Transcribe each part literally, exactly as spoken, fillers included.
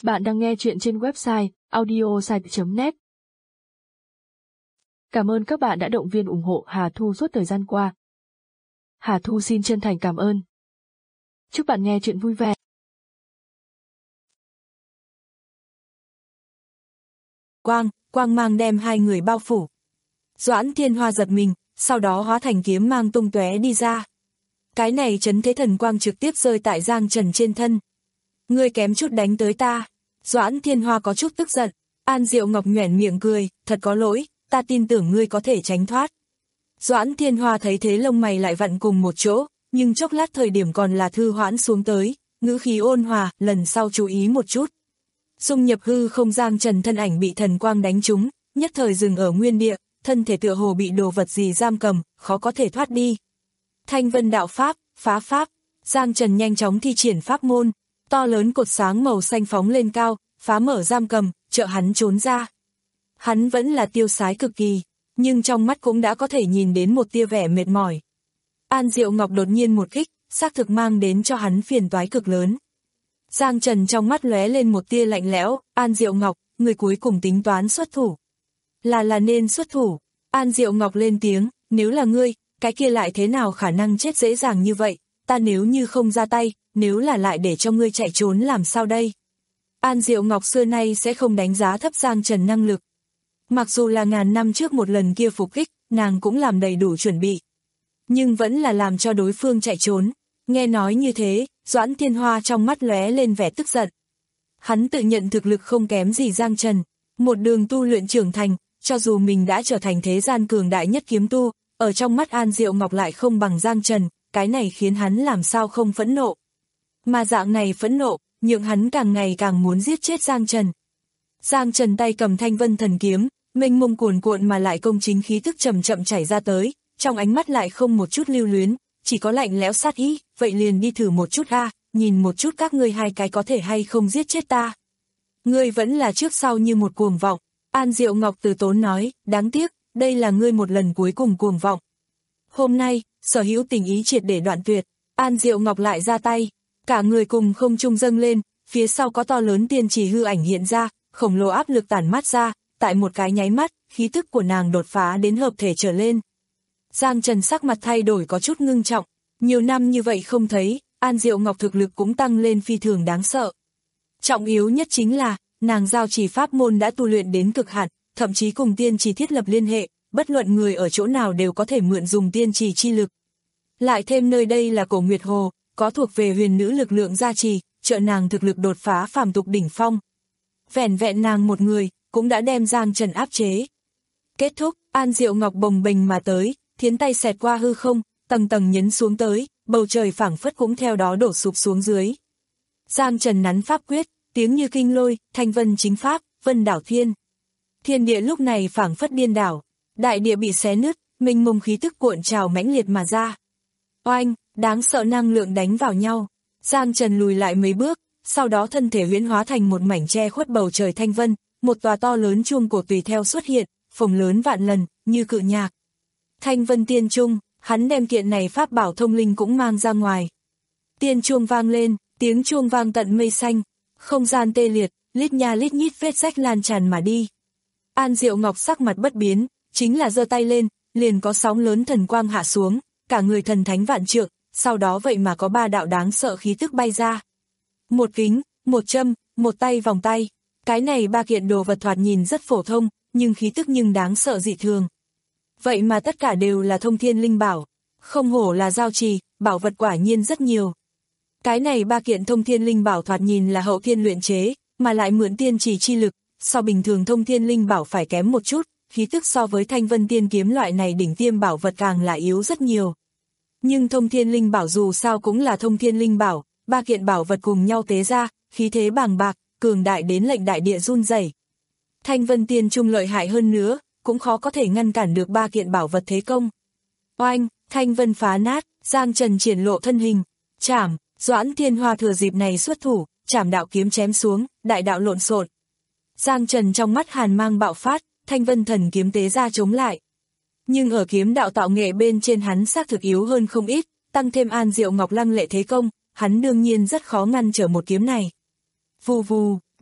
Bạn đang nghe chuyện trên website audiosite chấm net. Cảm ơn các bạn đã động viên ủng hộ Hà Thu suốt thời gian qua. Hà Thu xin chân thành cảm ơn. Chúc bạn nghe chuyện vui vẻ. Quang, quang mang đem hai người bao phủ. Doãn Thiên Hoa giật mình, sau đó hóa thành kiếm mang tung tóe đi ra. Cái này chấn thế thần quang trực tiếp rơi tại Giang Trần trên thân. Ngươi kém chút đánh tới ta. Doãn Thiên Hoa có chút tức giận. An Diệu Ngọc nhoẻn miệng cười, thật có lỗi, ta tin tưởng ngươi có thể tránh thoát. Doãn Thiên Hoa thấy thế lông mày lại vặn cùng một chỗ, nhưng chốc lát thời điểm còn là thư hoãn xuống tới, ngữ khí ôn hòa, lần sau chú ý một chút. Dung nhập hư không Giang Trần thân ảnh bị thần quang đánh trúng, nhất thời dừng ở nguyên địa, thân thể tựa hồ bị đồ vật gì giam cầm, khó có thể thoát đi. Thanh vân đạo pháp, phá pháp, Giang Trần nhanh chóng thi triển pháp môn, to lớn cột sáng màu xanh phóng lên cao, phá mở giam cầm, trợ hắn trốn ra. Hắn vẫn là tiêu sái cực kỳ, nhưng trong mắt cũng đã có thể nhìn đến một tia vẻ mệt mỏi. An Diệu Ngọc đột nhiên một kích, xác thực mang đến cho hắn phiền toái cực lớn. Giang Trần trong mắt lóe lên một tia lạnh lẽo, An Diệu Ngọc, người cuối cùng tính toán xuất thủ. Là là nên xuất thủ, An Diệu Ngọc lên tiếng, nếu là ngươi, cái kia lại thế nào khả năng chết dễ dàng như vậy, ta nếu như không ra tay, nếu là lại để cho ngươi chạy trốn làm sao đây? An Diệu Ngọc xưa nay sẽ không đánh giá thấp Giang Trần năng lực. Mặc dù là ngàn năm trước một lần kia phục kích, nàng cũng làm đầy đủ chuẩn bị. Nhưng vẫn là làm cho đối phương chạy trốn. Nghe nói như thế, Doãn Thiên Hoa trong mắt lóe lên vẻ tức giận. Hắn tự nhận thực lực không kém gì Giang Trần. Một đường tu luyện trưởng thành, cho dù mình đã trở thành thế gian cường đại nhất kiếm tu, ở trong mắt An Diệu Ngọc lại không bằng Giang Trần, cái này khiến hắn làm sao không phẫn nộ. Mà dạng này phẫn nộ, nhượng hắn càng ngày càng muốn giết chết Giang Trần. Giang Trần tay cầm thanh vân thần kiếm, mênh mông cuồn cuộn mà lại công chính khí tức chậm chậm chảy ra tới, trong ánh mắt lại không một chút lưu luyến, chỉ có lạnh lẽo sát ý, vậy liền đi thử một chút a, nhìn một chút các ngươi hai cái có thể hay không giết chết ta. Ngươi vẫn là trước sau như một cuồng vọng, An Diệu Ngọc từ tốn nói, đáng tiếc, đây là ngươi một lần cuối cùng cuồng vọng. Hôm nay, sở hữu tình ý triệt để đoạn tuyệt, An Diệu Ngọc lại ra tay, cả người cùng không trung dâng lên, phía sau có to lớn tiên chỉ hư ảnh hiện ra, khổng lồ áp lực tản mát ra, tại một cái nháy mắt, khí tức của nàng đột phá đến hợp thể trở lên. Giang Trần sắc mặt thay đổi có chút ngưng trọng, nhiều năm như vậy không thấy, An Diệu Ngọc thực lực cũng tăng lên phi thường đáng sợ. Trọng yếu nhất chính là, nàng giao chỉ pháp môn đã tu luyện đến cực hạn, thậm chí cùng tiên chỉ thiết lập liên hệ, bất luận người ở chỗ nào đều có thể mượn dùng tiên chỉ chi lực. Lại thêm nơi đây là Cổ Nguyệt Hồ, có thuộc về huyền nữ lực lượng gia trì, trợ nàng thực lực đột phá phàm tục đỉnh phong. Vẻn vẹn nàng một người, cũng đã đem Giang Trần áp chế. Kết thúc, An Diệu Ngọc bồng bềnh mà tới, thiến tay xẹt qua hư không, tầng tầng nhấn xuống tới, bầu trời phảng phất cũng theo đó đổ sụp xuống dưới. Giang Trần nắn pháp quyết, tiếng như kinh lôi, thanh vân chính pháp, vân đảo thiên. Thiên địa lúc này phảng phất điên đảo, đại địa bị xé nứt, mênh mông khí tức cuộn trào mãnh liệt mà ra. Oanh, đáng sợ năng lượng đánh vào nhau. Giang Trần lùi lại mấy bước, sau đó thân thể huyễn hóa thành một mảnh che khuất bầu trời thanh vân, một tòa to lớn chuông cổ tùy theo xuất hiện, phồng lớn vạn lần, như cự nhạc. Thanh vân tiên trung, hắn đem kiện này pháp bảo thông linh cũng mang ra ngoài. Tiên chuông vang lên, tiếng chuông vang tận mây xanh, không gian tê liệt, lít nha lít nhít vết rách lan tràn mà đi. An Diệu Ngọc sắc mặt bất biến, chính là giơ tay lên, liền có sóng lớn thần quang hạ xuống, cả người thần thánh vạn trượng, sau đó vậy mà có ba đạo đáng sợ khí tức bay ra. Một kính, một châm, một tay vòng tay, cái này ba kiện đồ vật thoạt nhìn rất phổ thông, nhưng khí tức nhưng đáng sợ dị thường. Vậy mà tất cả đều là thông thiên linh bảo, không hổ là giao trì, bảo vật quả nhiên rất nhiều. Cái này ba kiện thông thiên linh bảo thoạt nhìn là hậu thiên luyện chế, mà lại mượn tiên chỉ chi lực, so bình thường thông thiên linh bảo phải kém một chút, khí tức so với thanh vân tiên kiếm loại này đỉnh tiêm bảo vật càng là yếu rất nhiều. Nhưng thông thiên linh bảo dù sao cũng là thông thiên linh bảo, ba kiện bảo vật cùng nhau tế ra, khí thế bàng bạc, cường đại đến lệnh đại địa run rẩy. Thanh vân tiên trung lợi hại hơn nữa, cũng khó có thể ngăn cản được ba kiện bảo vật thế công. Oanh, thanh vân phá nát, Giang Trần triển lộ thân hình, chảm, Doãn Thiên Hoa thừa dịp này xuất thủ, chảm đạo kiếm chém xuống, đại đạo lộn xộn. Giang Trần trong mắt hàn mang bạo phát, thanh vân thần kiếm tế ra chống lại. Nhưng ở kiếm đạo tạo nghệ bên trên hắn xác thực yếu hơn không ít, tăng thêm An Diệu Ngọc lăng lệ thế công, hắn đương nhiên rất khó ngăn trở một kiếm này. Vù vù,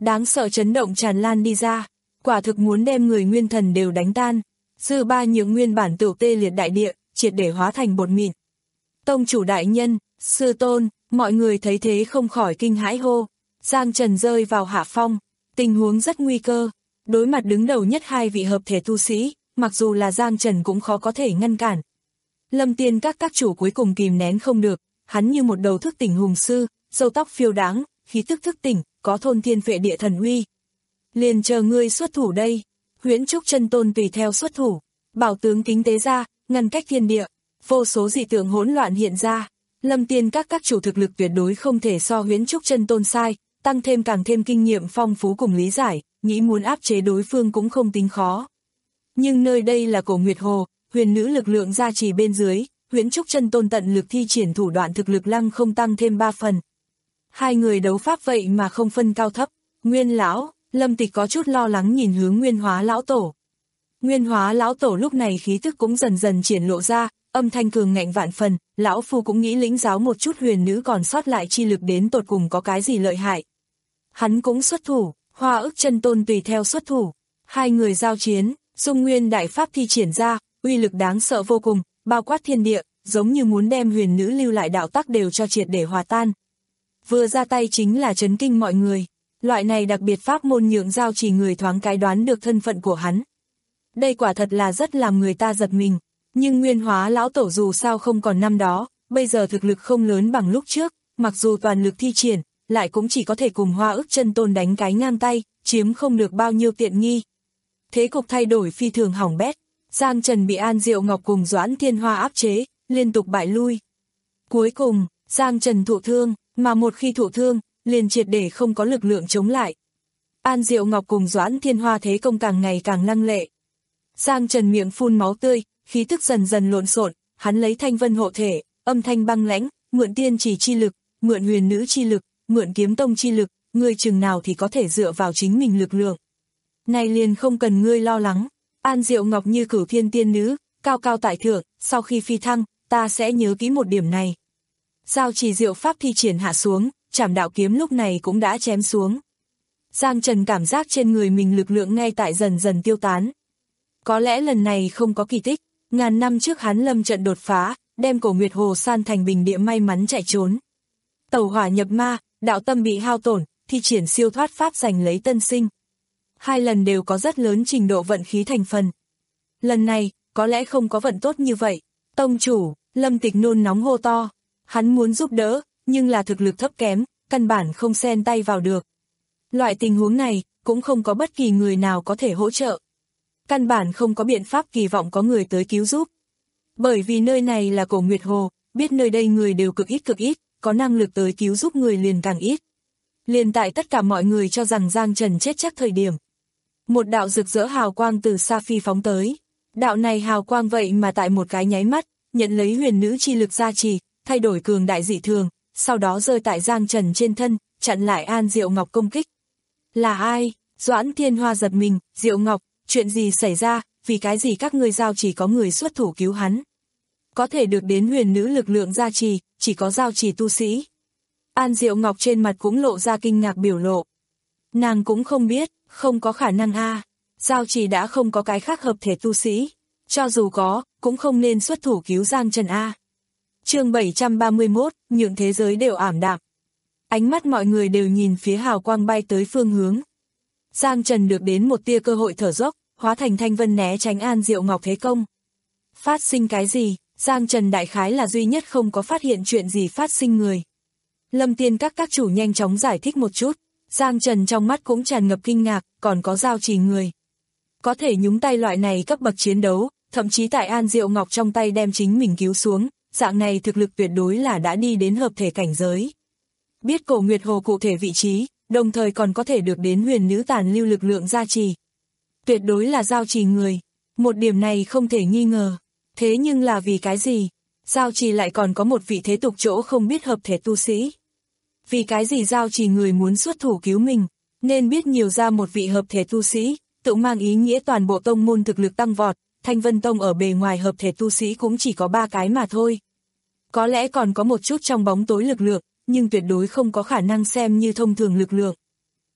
đáng sợ chấn động tràn lan đi ra, quả thực muốn đem người nguyên thần đều đánh tan, dư ba những nguyên bản tựu tê liệt đại địa, triệt để hóa thành bột mịn. Tông chủ đại nhân, sư tôn, mọi người thấy thế không khỏi kinh hãi hô, Giang Trần rơi vào hạ phong, tình huống rất nguy cơ, đối mặt đứng đầu nhất hai vị hợp thể tu sĩ, mặc dù là Giang Trần cũng khó có thể ngăn cản. Lâm Tiên các các chủ cuối cùng kìm nén không được, hắn như một đầu thức tỉnh hùng sư, râu tóc phiêu đáng, khí tức thức tỉnh, có thôn thiên phệ địa thần uy. Liền chờ ngươi xuất thủ đây, Huyễn Trúc Chân Tôn tùy theo xuất thủ, bảo tướng kính tế ra, ngăn cách thiên địa, vô số dị tượng hỗn loạn hiện ra. Lâm Tiên các các chủ thực lực tuyệt đối không thể so Huyễn Trúc Chân Tôn sai, tăng thêm càng thêm kinh nghiệm phong phú cùng lý giải, nghĩ muốn áp chế đối phương cũng không tính khó. Nhưng nơi đây là Cổ Nguyệt Hồ, huyền nữ lực lượng gia trì bên dưới, Huyễn Trúc Chân Tôn tận lực thi triển thủ đoạn thực lực lăng không tăng thêm ba phần. Hai người đấu pháp vậy mà không phân cao thấp, Nguyên lão, Lâm Tịch có chút lo lắng nhìn hướng Nguyên Hóa lão tổ. Nguyên Hóa lão tổ lúc này khí tức cũng dần dần triển lộ ra, âm thanh cường ngạnh vạn phần, lão phu cũng nghĩ lĩnh giáo một chút huyền nữ còn sót lại chi lực đến tột cùng có cái gì lợi hại. Hắn cũng xuất thủ, Hoa Ức Chân Tôn tùy theo xuất thủ, hai người giao chiến, Dung Nguyên đại pháp thi triển ra, uy lực đáng sợ vô cùng, bao quát thiên địa, giống như muốn đem huyền nữ lưu lại đạo tắc đều cho triệt để hòa tan. Vừa ra tay chính là chấn kinh mọi người, loại này đặc biệt pháp môn nhượng giao chỉ người thoáng cái đoán được thân phận của hắn. Đây quả thật là rất làm người ta giật mình, nhưng Nguyên Hóa lão tổ dù sao không còn năm đó, bây giờ thực lực không lớn bằng lúc trước, mặc dù toàn lực thi triển, lại cũng chỉ có thể cùng Hoa Ức Chân Tôn đánh cái ngang tay, chiếm không được bao nhiêu tiện nghi. Thế cục thay đổi phi thường hỏng bét, Giang Trần bị An Diệu Ngọc cùng Doãn Thiên Hoa áp chế, liên tục bại lui. Cuối cùng, Giang Trần thụ thương, mà một khi thụ thương, liền triệt để không có lực lượng chống lại. An Diệu Ngọc cùng Doãn Thiên Hoa thế công càng ngày càng lăng lệ. Giang Trần miệng phun máu tươi, khí tức dần dần lộn xộn, hắn lấy thanh vân hộ thể, âm thanh băng lãnh, mượn tiên chỉ chi lực, mượn huyền nữ chi lực, mượn kiếm tông chi lực, ngươi chừng nào thì có thể dựa vào chính mình lực lượng. Này liền không cần ngươi lo lắng, An Diệu Ngọc như cửu thiên tiên nữ, cao cao tại thượng, sau khi phi thăng, ta sẽ nhớ kỹ một điểm này. Giao chỉ diệu pháp thi triển hạ xuống, Trảm Đạo kiếm lúc này cũng đã chém xuống. Giang Trần cảm giác trên người mình lực lượng ngay tại dần dần tiêu tán. Có lẽ lần này không có kỳ tích, ngàn năm trước hắn lâm trận đột phá, đem Cổ Nguyệt Hồ san thành bình địa may mắn chạy trốn. Tẩu hỏa nhập ma, đạo tâm bị hao tổn, thi triển siêu thoát pháp giành lấy tân sinh. Hai lần đều có rất lớn trình độ vận khí thành phần. Lần này, có lẽ không có vận tốt như vậy. Tông chủ, Lâm Tịch nôn nóng hô to. Hắn muốn giúp đỡ, nhưng là thực lực thấp kém, căn bản không xen tay vào được. Loại tình huống này, cũng không có bất kỳ người nào có thể hỗ trợ. Căn bản không có biện pháp kỳ vọng có người tới cứu giúp. Bởi vì nơi này là Cổ Nguyệt Hồ, biết nơi đây người đều cực ít cực ít, có năng lực tới cứu giúp người liền càng ít. Liền tại tất cả mọi người cho rằng Giang Trần chết chắc thời điểm. Một đạo rực rỡ hào quang từ xa phi phóng tới. Đạo này hào quang vậy mà tại một cái nháy mắt, nhận lấy huyền nữ chi lực gia trì, thay đổi cường đại dị thường, sau đó rơi tại Giang Trần trên thân, chặn lại An Diệu Ngọc công kích. Là ai? Doãn Thiên Hoa giật mình, Diệu Ngọc, chuyện gì xảy ra, vì cái gì các ngươi giao chỉ có người xuất thủ cứu hắn? Có thể được đến huyền nữ lực lượng gia trì, chỉ có giao trì tu sĩ. An Diệu Ngọc trên mặt cũng lộ ra kinh ngạc biểu lộ. Nàng cũng không biết, không có khả năng a, à. Giao trì đã không có cái khác hợp thể tu sĩ, cho dù có, cũng không nên xuất thủ cứu Giang Trần a. À. Chương bảy trăm ba mươi mốt, nhượng thế giới đều ảm đạm. Ánh mắt mọi người đều nhìn phía hào quang bay tới phương hướng. Giang Trần được đến một tia cơ hội thở dốc, hóa thành thanh vân né tránh An Diệu Ngọc thế công. Phát sinh cái gì? Giang Trần đại khái là duy nhất không có phát hiện chuyện gì phát sinh người. Lâm Tiên các các chủ nhanh chóng giải thích một chút. Giang Trần trong mắt cũng tràn ngập kinh ngạc, còn có giao trì người. Có thể nhúng tay loại này cấp bậc chiến đấu, thậm chí tại An Diệu Ngọc trong tay đem chính mình cứu xuống, dạng này thực lực tuyệt đối là đã đi đến hợp thể cảnh giới. Biết Cổ Nguyệt Hồ cụ thể vị trí, đồng thời còn có thể được đến huyền nữ tàn lưu lực lượng gia trì. Tuyệt đối là giao trì người, một điểm này không thể nghi ngờ. Thế nhưng là vì cái gì? Giao trì lại còn có một vị thế tục chỗ không biết hợp thể tu sĩ. Vì cái gì giao trì người muốn xuất thủ cứu mình, nên biết nhiều ra một vị hợp thể tu sĩ, tự mang ý nghĩa toàn bộ tông môn thực lực tăng vọt, Thanh Vân Tông ở bề ngoài hợp thể tu sĩ cũng chỉ có ba cái mà thôi. Có lẽ còn có một chút trong bóng tối lực lượng, nhưng tuyệt đối không có khả năng xem như thông thường lực lượng.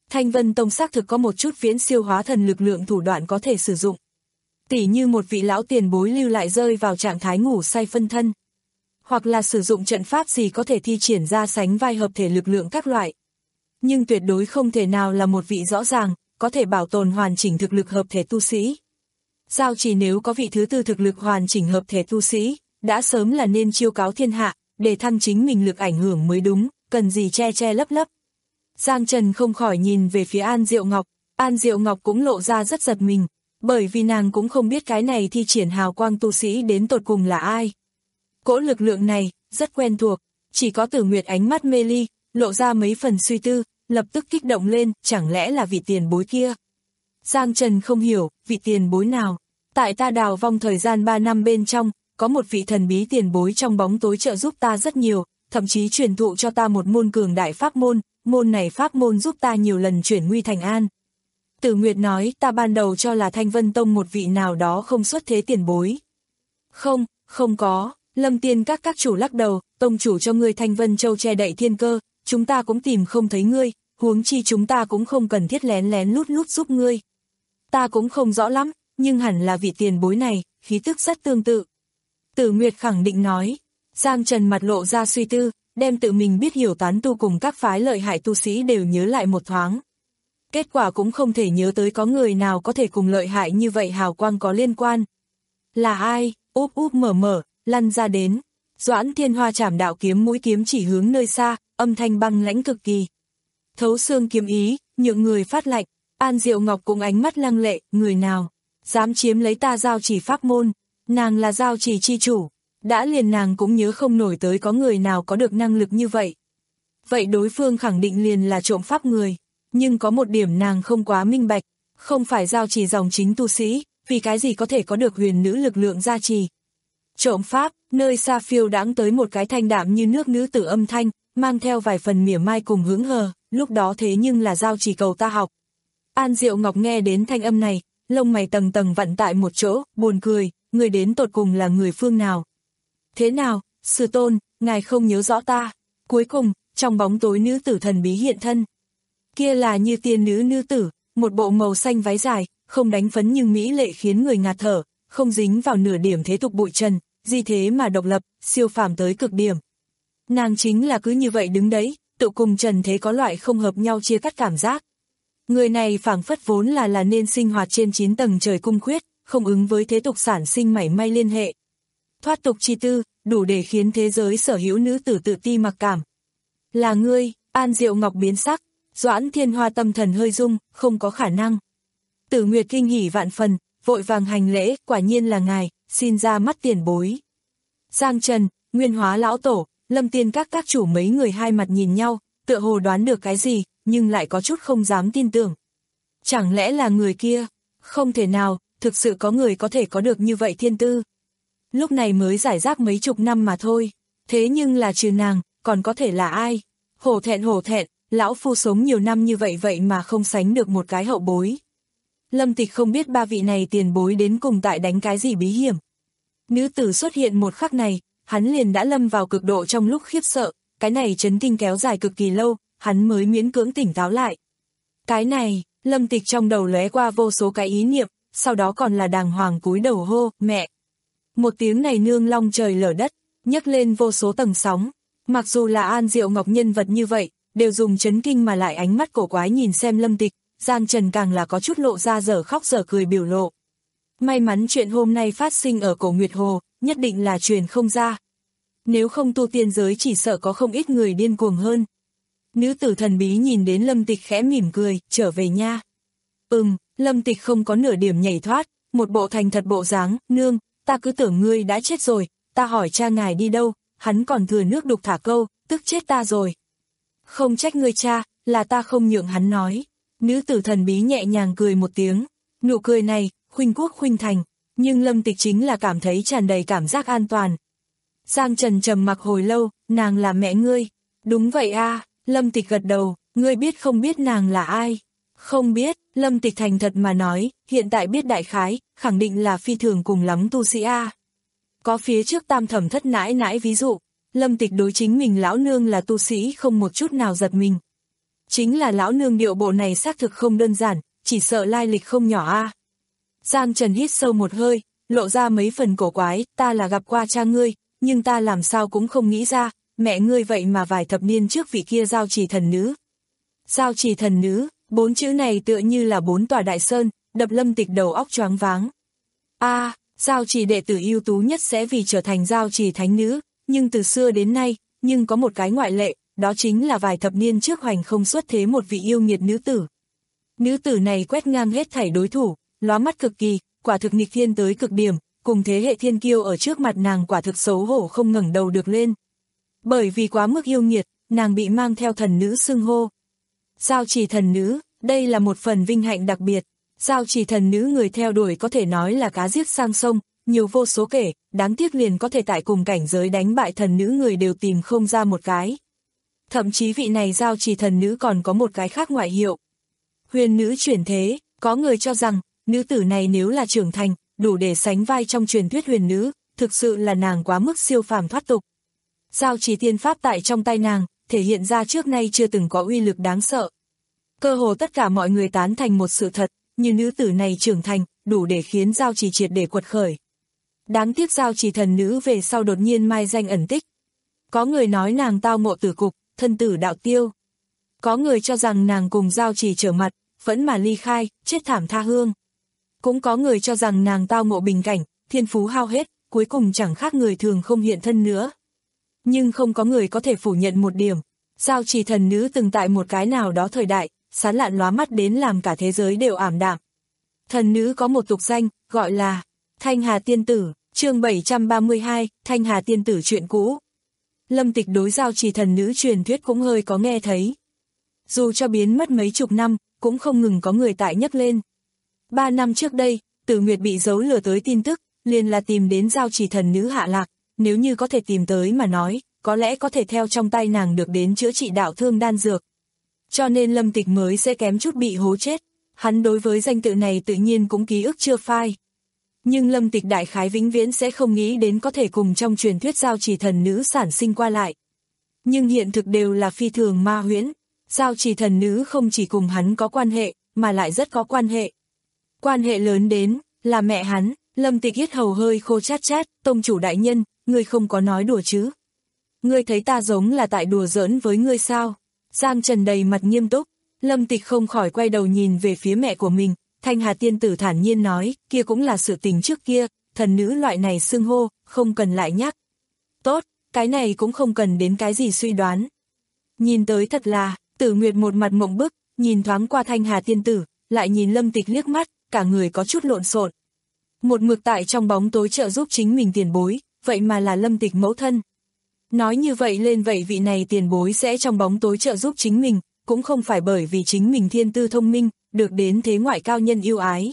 Thanh Vân Tông xác thực có một chút viễn siêu hóa thần lực lượng thủ đoạn có thể sử dụng. Tỉ như một vị lão tiền bối lưu lại rơi vào trạng thái ngủ say phân thân. Hoặc là sử dụng trận pháp gì có thể thi triển ra sánh vai hợp thể lực lượng các loại. Nhưng tuyệt đối không thể nào là một vị rõ ràng, có thể bảo tồn hoàn chỉnh thực lực hợp thể tu sĩ. Giao Chỉ nếu có vị thứ tư thực lực hoàn chỉnh hợp thể tu sĩ, đã sớm là nên chiêu cáo thiên hạ, để thăng chính mình lực ảnh hưởng mới đúng, cần gì che che lấp lấp. Giang Trần không khỏi nhìn về phía An Diệu Ngọc, An Diệu Ngọc cũng lộ ra rất giật mình, bởi vì nàng cũng không biết cái này thi triển hào quang tu sĩ đến tột cùng là ai. Cỗ lực lượng này, rất quen thuộc, chỉ có Tử Nguyệt ánh mắt mê ly, lộ ra mấy phần suy tư, lập tức kích động lên, chẳng lẽ là vị tiền bối kia. Giang Trần không hiểu, vị tiền bối nào, tại ta đào vong thời gian ba năm bên trong, có một vị thần bí tiền bối trong bóng tối trợ giúp ta rất nhiều, thậm chí truyền thụ cho ta một môn cường đại pháp môn, môn này pháp môn giúp ta nhiều lần chuyển nguy thành an. Tử Nguyệt nói, ta ban đầu cho là Thanh Vân Tông một vị nào đó không xuất thế tiền bối. Không, không có, Lâm Tiên các các chủ lắc đầu, tông chủ cho ngươi Thanh Vân Châu che đậy thiên cơ, chúng ta cũng tìm không thấy ngươi, huống chi chúng ta cũng không cần thiết lén lén lút lút giúp ngươi. Ta cũng không rõ lắm, nhưng hẳn là vị tiền bối này, khí tức rất tương tự. Tử Nguyệt khẳng định nói. Giang Trần mặt lộ ra suy tư, đem tự mình biết hiểu tán tu cùng các phái lợi hại tu sĩ đều nhớ lại một thoáng. Kết quả cũng không thể nhớ tới có người nào có thể cùng lợi hại như vậy hào quang có liên quan. Là ai? Úp úp mở mở, lăn ra đến. Doãn Thiên Hoa chảm đạo kiếm mũi kiếm chỉ hướng nơi xa, âm thanh băng lãnh cực kỳ. Thấu xương kiếm ý, nhượng người phát lạnh. An Diệu Ngọc cũng ánh mắt lăng lệ, người nào dám chiếm lấy ta Giao Chỉ pháp môn, nàng là Giao Chỉ chi chủ. Đã liền nàng cũng nhớ không nổi tới có người nào có được năng lực như vậy. Vậy đối phương khẳng định liền là trộm pháp người, nhưng có một điểm nàng không quá minh bạch, không phải Giao Chỉ dòng chính tu sĩ, vì cái gì có thể có được huyền nữ lực lượng gia trì. Trộm pháp, nơi xa phiêu đãng tới một cái thanh đạm như nước nữ tử âm thanh, mang theo vài phần mỉa mai cùng hứng hờ, lúc đó thế nhưng là Giao Chỉ cầu ta học. An Diệu Ngọc nghe đến thanh âm này, lông mày tầng tầng vặn tại một chỗ, buồn cười, người đến tột cùng là người phương nào. Thế nào, sư tôn, ngài không nhớ rõ ta. Cuối cùng, trong bóng tối nữ tử thần bí hiện thân. Kia là như tiên nữ nữ tử, một bộ màu xanh váy dài, không đánh phấn nhưng mỹ lệ khiến người ngạt thở, không dính vào nửa điểm thế tục bụi trần, gì thế mà độc lập, siêu phàm tới cực điểm. Nàng chính là cứ như vậy đứng đấy, tự cùng trần thế có loại không hợp nhau chia cắt cảm giác. Người này phảng phất vốn là là nên sinh hoạt trên chín tầng trời cung khuyết, không ứng với thế tục sản sinh mảy may liên hệ. Thoát tục chi tư, đủ để khiến thế giới sở hữu nữ tử tự ti mặc cảm. Là ngươi, An Diệu Ngọc biến sắc, Doãn Thiên Hoa tâm thần hơi rung, không có khả năng. Tử Nguyệt kinh hỉ vạn phần, vội vàng hành lễ, quả nhiên là ngài, xin ra mắt tiền bối. Giang Trần, Nguyên Hóa lão tổ, Lâm Tiên các các chủ mấy người hai mặt nhìn nhau, tựa hồ đoán được cái gì, nhưng lại có chút không dám tin tưởng. Chẳng lẽ là người kia? Không thể nào, thực sự có người có thể có được như vậy thiên tư. Lúc này mới giải rác mấy chục năm mà thôi, thế nhưng là trừ nàng, còn có thể là ai? Hổ thẹn hổ thẹn, lão phu sống nhiều năm như vậy vậy mà không sánh được một cái hậu bối. Lâm Tịch không biết ba vị này tiền bối đến cùng tại đánh cái gì bí hiểm. Nữ tử xuất hiện một khắc này, hắn liền đã lâm vào cực độ trong lúc khiếp sợ, cái này chấn kinh kéo dài cực kỳ lâu, hắn mới miễn cưỡng tỉnh táo lại. Cái này, Lâm Tịch trong đầu lóe qua vô số cái ý niệm, sau đó còn là đàng hoàng cúi đầu hô, mẹ. Một tiếng này nương long trời lở đất, nhấc lên vô số tầng sóng. Mặc dù là An Diệu Ngọc nhân vật như vậy, đều dùng chấn kinh mà lại ánh mắt cổ quái nhìn xem Lâm Tịch, Giang Trần càng là có chút lộ ra dở khóc dở cười biểu lộ. May mắn chuyện hôm nay phát sinh ở Cổ Nguyệt Hồ, nhất định là truyền không ra. Nếu không tu tiên giới chỉ sợ có không ít người điên cuồng hơn. Nữ tử thần bí nhìn đến Lâm Tịch khẽ mỉm cười, trở về nha. Ừm, Lâm Tịch không có nửa điểm nhảy thoát, một bộ thành thật bộ dáng, nương, ta cứ tưởng ngươi đã chết rồi, ta hỏi cha ngài đi đâu, hắn còn thừa nước đục thả câu, tức chết ta rồi. Không trách ngươi cha, là ta không nhượng hắn nói. Nữ tử thần bí nhẹ nhàng cười một tiếng, nụ cười này, khuynh quốc khuynh thành, nhưng Lâm Tịch chính là cảm thấy tràn đầy cảm giác an toàn. Giang Trần trầm mặc hồi lâu, nàng là mẹ ngươi. Đúng vậy a, Lâm Tịch gật đầu, ngươi biết không biết nàng là ai? Không biết, Lâm Tịch thành thật mà nói, hiện tại biết đại khái, khẳng định là phi thường cùng lắm tu sĩ a. Có phía trước tam thẩm thất nãi nãi ví dụ, Lâm Tịch đối chính mình lão nương là tu sĩ không một chút nào giật mình. Chính là lão nương điệu bộ này xác thực không đơn giản, chỉ sợ lai lịch không nhỏ a. Giang Trần hít sâu một hơi, lộ ra mấy phần cổ quái, ta là gặp qua cha ngươi, nhưng ta làm sao cũng không nghĩ ra, mẹ ngươi vậy mà vài thập niên trước vị kia giao trì thần nữ. Giao trì thần nữ, bốn chữ này tựa như là bốn tòa đại sơn, đập Lâm Tịch đầu óc choáng váng. A, à, giao trì đệ tử ưu tú nhất sẽ vì trở thành giao trì thánh nữ, nhưng từ xưa đến nay, nhưng có một cái ngoại lệ, đó chính là vài thập niên trước hoành không xuất thế một vị yêu nghiệt nữ tử. Nữ tử này quét ngang hết thảy đối thủ, lóa mắt cực kỳ, quả thực nghịch thiên tới cực điểm, cùng thế hệ thiên kiêu ở trước mặt nàng quả thực xấu hổ không ngẩng đầu được lên. Bởi vì quá mức yêu nghiệt, nàng bị mang theo thần nữ xưng hô. Giao trì thần nữ, đây là một phần vinh hạnh đặc biệt. Giao trì thần nữ người theo đuổi có thể nói là cá giết sang sông, nhiều vô số kể, đáng tiếc liền có thể tại cùng cảnh giới đánh bại thần nữ người đều tìm không ra một cái. Thậm chí vị này giao trì thần nữ còn có một cái khác ngoại hiệu. Huyền nữ chuyển thế, có người cho rằng, nữ tử này nếu là trưởng thành, đủ để sánh vai trong truyền thuyết huyền nữ, thực sự là nàng quá mức siêu phàm thoát tục. Giao trì tiên pháp tại trong tay nàng, thể hiện ra trước nay chưa từng có uy lực đáng sợ. Cơ hồ tất cả mọi người tán thành một sự thật, như nữ tử này trưởng thành, đủ để khiến giao trì triệt để quật khởi. Đáng tiếc giao trì thần nữ về sau đột nhiên mai danh ẩn tích. Có người nói nàng tao ngộ tử cục, thân tử đạo tiêu. Có người cho rằng nàng cùng giao trì trở mặt, vẫn mà ly khai, chết thảm tha hương. Cũng có người cho rằng nàng tao ngộ bình cảnh, thiên phú hao hết, cuối cùng chẳng khác người thường không hiện thân nữa. Nhưng không có người có thể phủ nhận một điểm, giao trì thần nữ từng tại một cái nào đó thời đại, sáng lạn lóa mắt đến làm cả thế giới đều ảm đạm. Thần nữ có một tục danh, gọi là Thanh Hà Tiên Tử, chương bảy trăm ba mươi hai, Thanh Hà Tiên Tử chuyện cũ. Lâm Tịch đối giao trì thần nữ truyền thuyết cũng hơi có nghe thấy. Dù cho biến mất mấy chục năm, cũng không ngừng có người tại nhắc lên. Ba năm trước đây, Tử Nguyệt bị giấu lừa tới tin tức, liền là tìm đến giao trì thần nữ hạ lạc, nếu như có thể tìm tới mà nói, có lẽ có thể theo trong tay nàng được đến chữa trị đạo thương đan dược. Cho nên Lâm Tịch mới sẽ kém chút bị hố chết, hắn đối với danh tự này tự nhiên cũng ký ức chưa phai. Nhưng Lâm Tịch đại khái vĩnh viễn sẽ không nghĩ đến có thể cùng trong truyền thuyết giao trì thần nữ sản sinh qua lại. Nhưng hiện thực đều là phi thường ma huyễn, giao trì thần nữ không chỉ cùng hắn có quan hệ, mà lại rất có quan hệ. Quan hệ lớn đến, là mẹ hắn. Lâm Tịch yết hầu hơi khô chát chát, tông chủ đại nhân, ngươi không có nói đùa chứ? Ngươi thấy ta giống là tại đùa giỡn với ngươi sao? Giang Trần đầy mặt nghiêm túc, Lâm Tịch không khỏi quay đầu nhìn về phía mẹ của mình, Thanh Hà Tiên Tử thản nhiên nói, kia cũng là sự tình trước kia, thần nữ loại này xưng hô, không cần lại nhắc. Tốt, cái này cũng không cần đến cái gì suy đoán. Nhìn tới thật là, Tử Nguyệt một mặt mộng bức, nhìn thoáng qua Thanh Hà Tiên Tử, lại nhìn Lâm Tịch liếc mắt, cả người có chút lộn xộn. Một mực tại trong bóng tối trợ giúp chính mình tiền bối, vậy mà là Lâm Tịch mẫu thân. Nói như vậy lên vậy vị này tiền bối sẽ trong bóng tối trợ giúp chính mình, cũng không phải bởi vì chính mình thiên tư thông minh, được đến thế ngoại cao nhân yêu ái.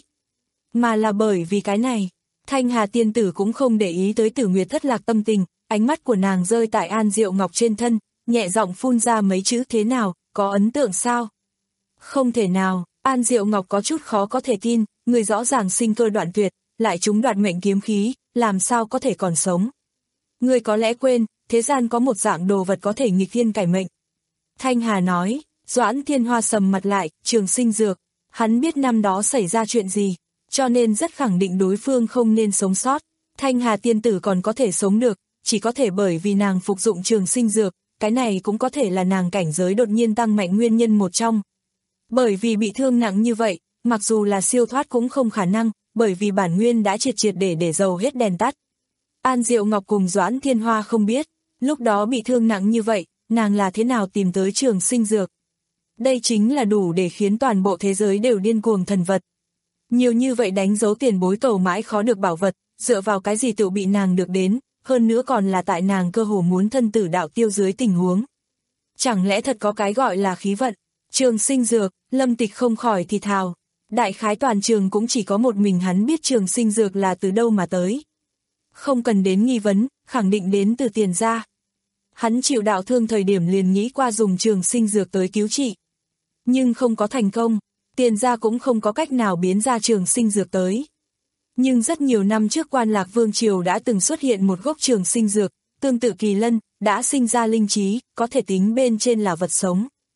Mà là bởi vì cái này, Thanh Hà Tiên Tử cũng không để ý tới Tử Nguyệt thất lạc tâm tình, ánh mắt của nàng rơi tại An Diệu Ngọc trên thân, nhẹ giọng phun ra mấy chữ thế nào, có ấn tượng sao? Không thể nào, An Diệu Ngọc có chút khó có thể tin, người rõ ràng sinh cơ đoạn tuyệt, lại trúng đoạt mệnh kiếm khí, làm sao có thể còn sống. Người có lẽ quên, thế gian có một dạng đồ vật có thể nghịch thiên cải mệnh. Thanh Hà nói, Doãn Thiên Hoa sầm mặt lại, Trường Sinh Dược, hắn biết năm đó xảy ra chuyện gì, cho nên rất khẳng định đối phương không nên sống sót. Thanh Hà Tiên Tử còn có thể sống được, chỉ có thể bởi vì nàng phục dụng Trường Sinh Dược, cái này cũng có thể là nàng cảnh giới đột nhiên tăng mạnh nguyên nhân một trong. Bởi vì bị thương nặng như vậy, mặc dù là siêu thoát cũng không khả năng, bởi vì bản nguyên đã triệt triệt để để dầu hết đèn tắt. An Diệu Ngọc cùng Doãn Thiên Hoa không biết, lúc đó bị thương nặng như vậy, nàng là thế nào tìm tới Trường Sinh Dược. Đây chính là đủ để khiến toàn bộ thế giới đều điên cuồng thần vật. Nhiều như vậy đánh dấu tiền bối cầu mãi khó được bảo vật, dựa vào cái gì tự bị nàng được đến, hơn nữa còn là tại nàng cơ hồ muốn thân tử đạo tiêu dưới tình huống. Chẳng lẽ thật có cái gọi là khí vận? Trường Sinh Dược, Lâm Tịch không khỏi thì thào. Đại khái toàn trường cũng chỉ có một mình hắn biết Trường Sinh Dược là từ đâu mà tới. Không cần đến nghi vấn, khẳng định đến từ Tiền gia. Hắn chịu đạo thương thời điểm liền nghĩ qua dùng Trường Sinh Dược tới cứu trị. Nhưng không có thành công, Tiền gia cũng không có cách nào biến ra Trường Sinh Dược tới. Nhưng rất nhiều năm trước Quan Lạc Vương Triều đã từng xuất hiện một gốc Trường Sinh Dược, tương tự kỳ lân, đã sinh ra linh trí, có thể tính bên trên là vật sống.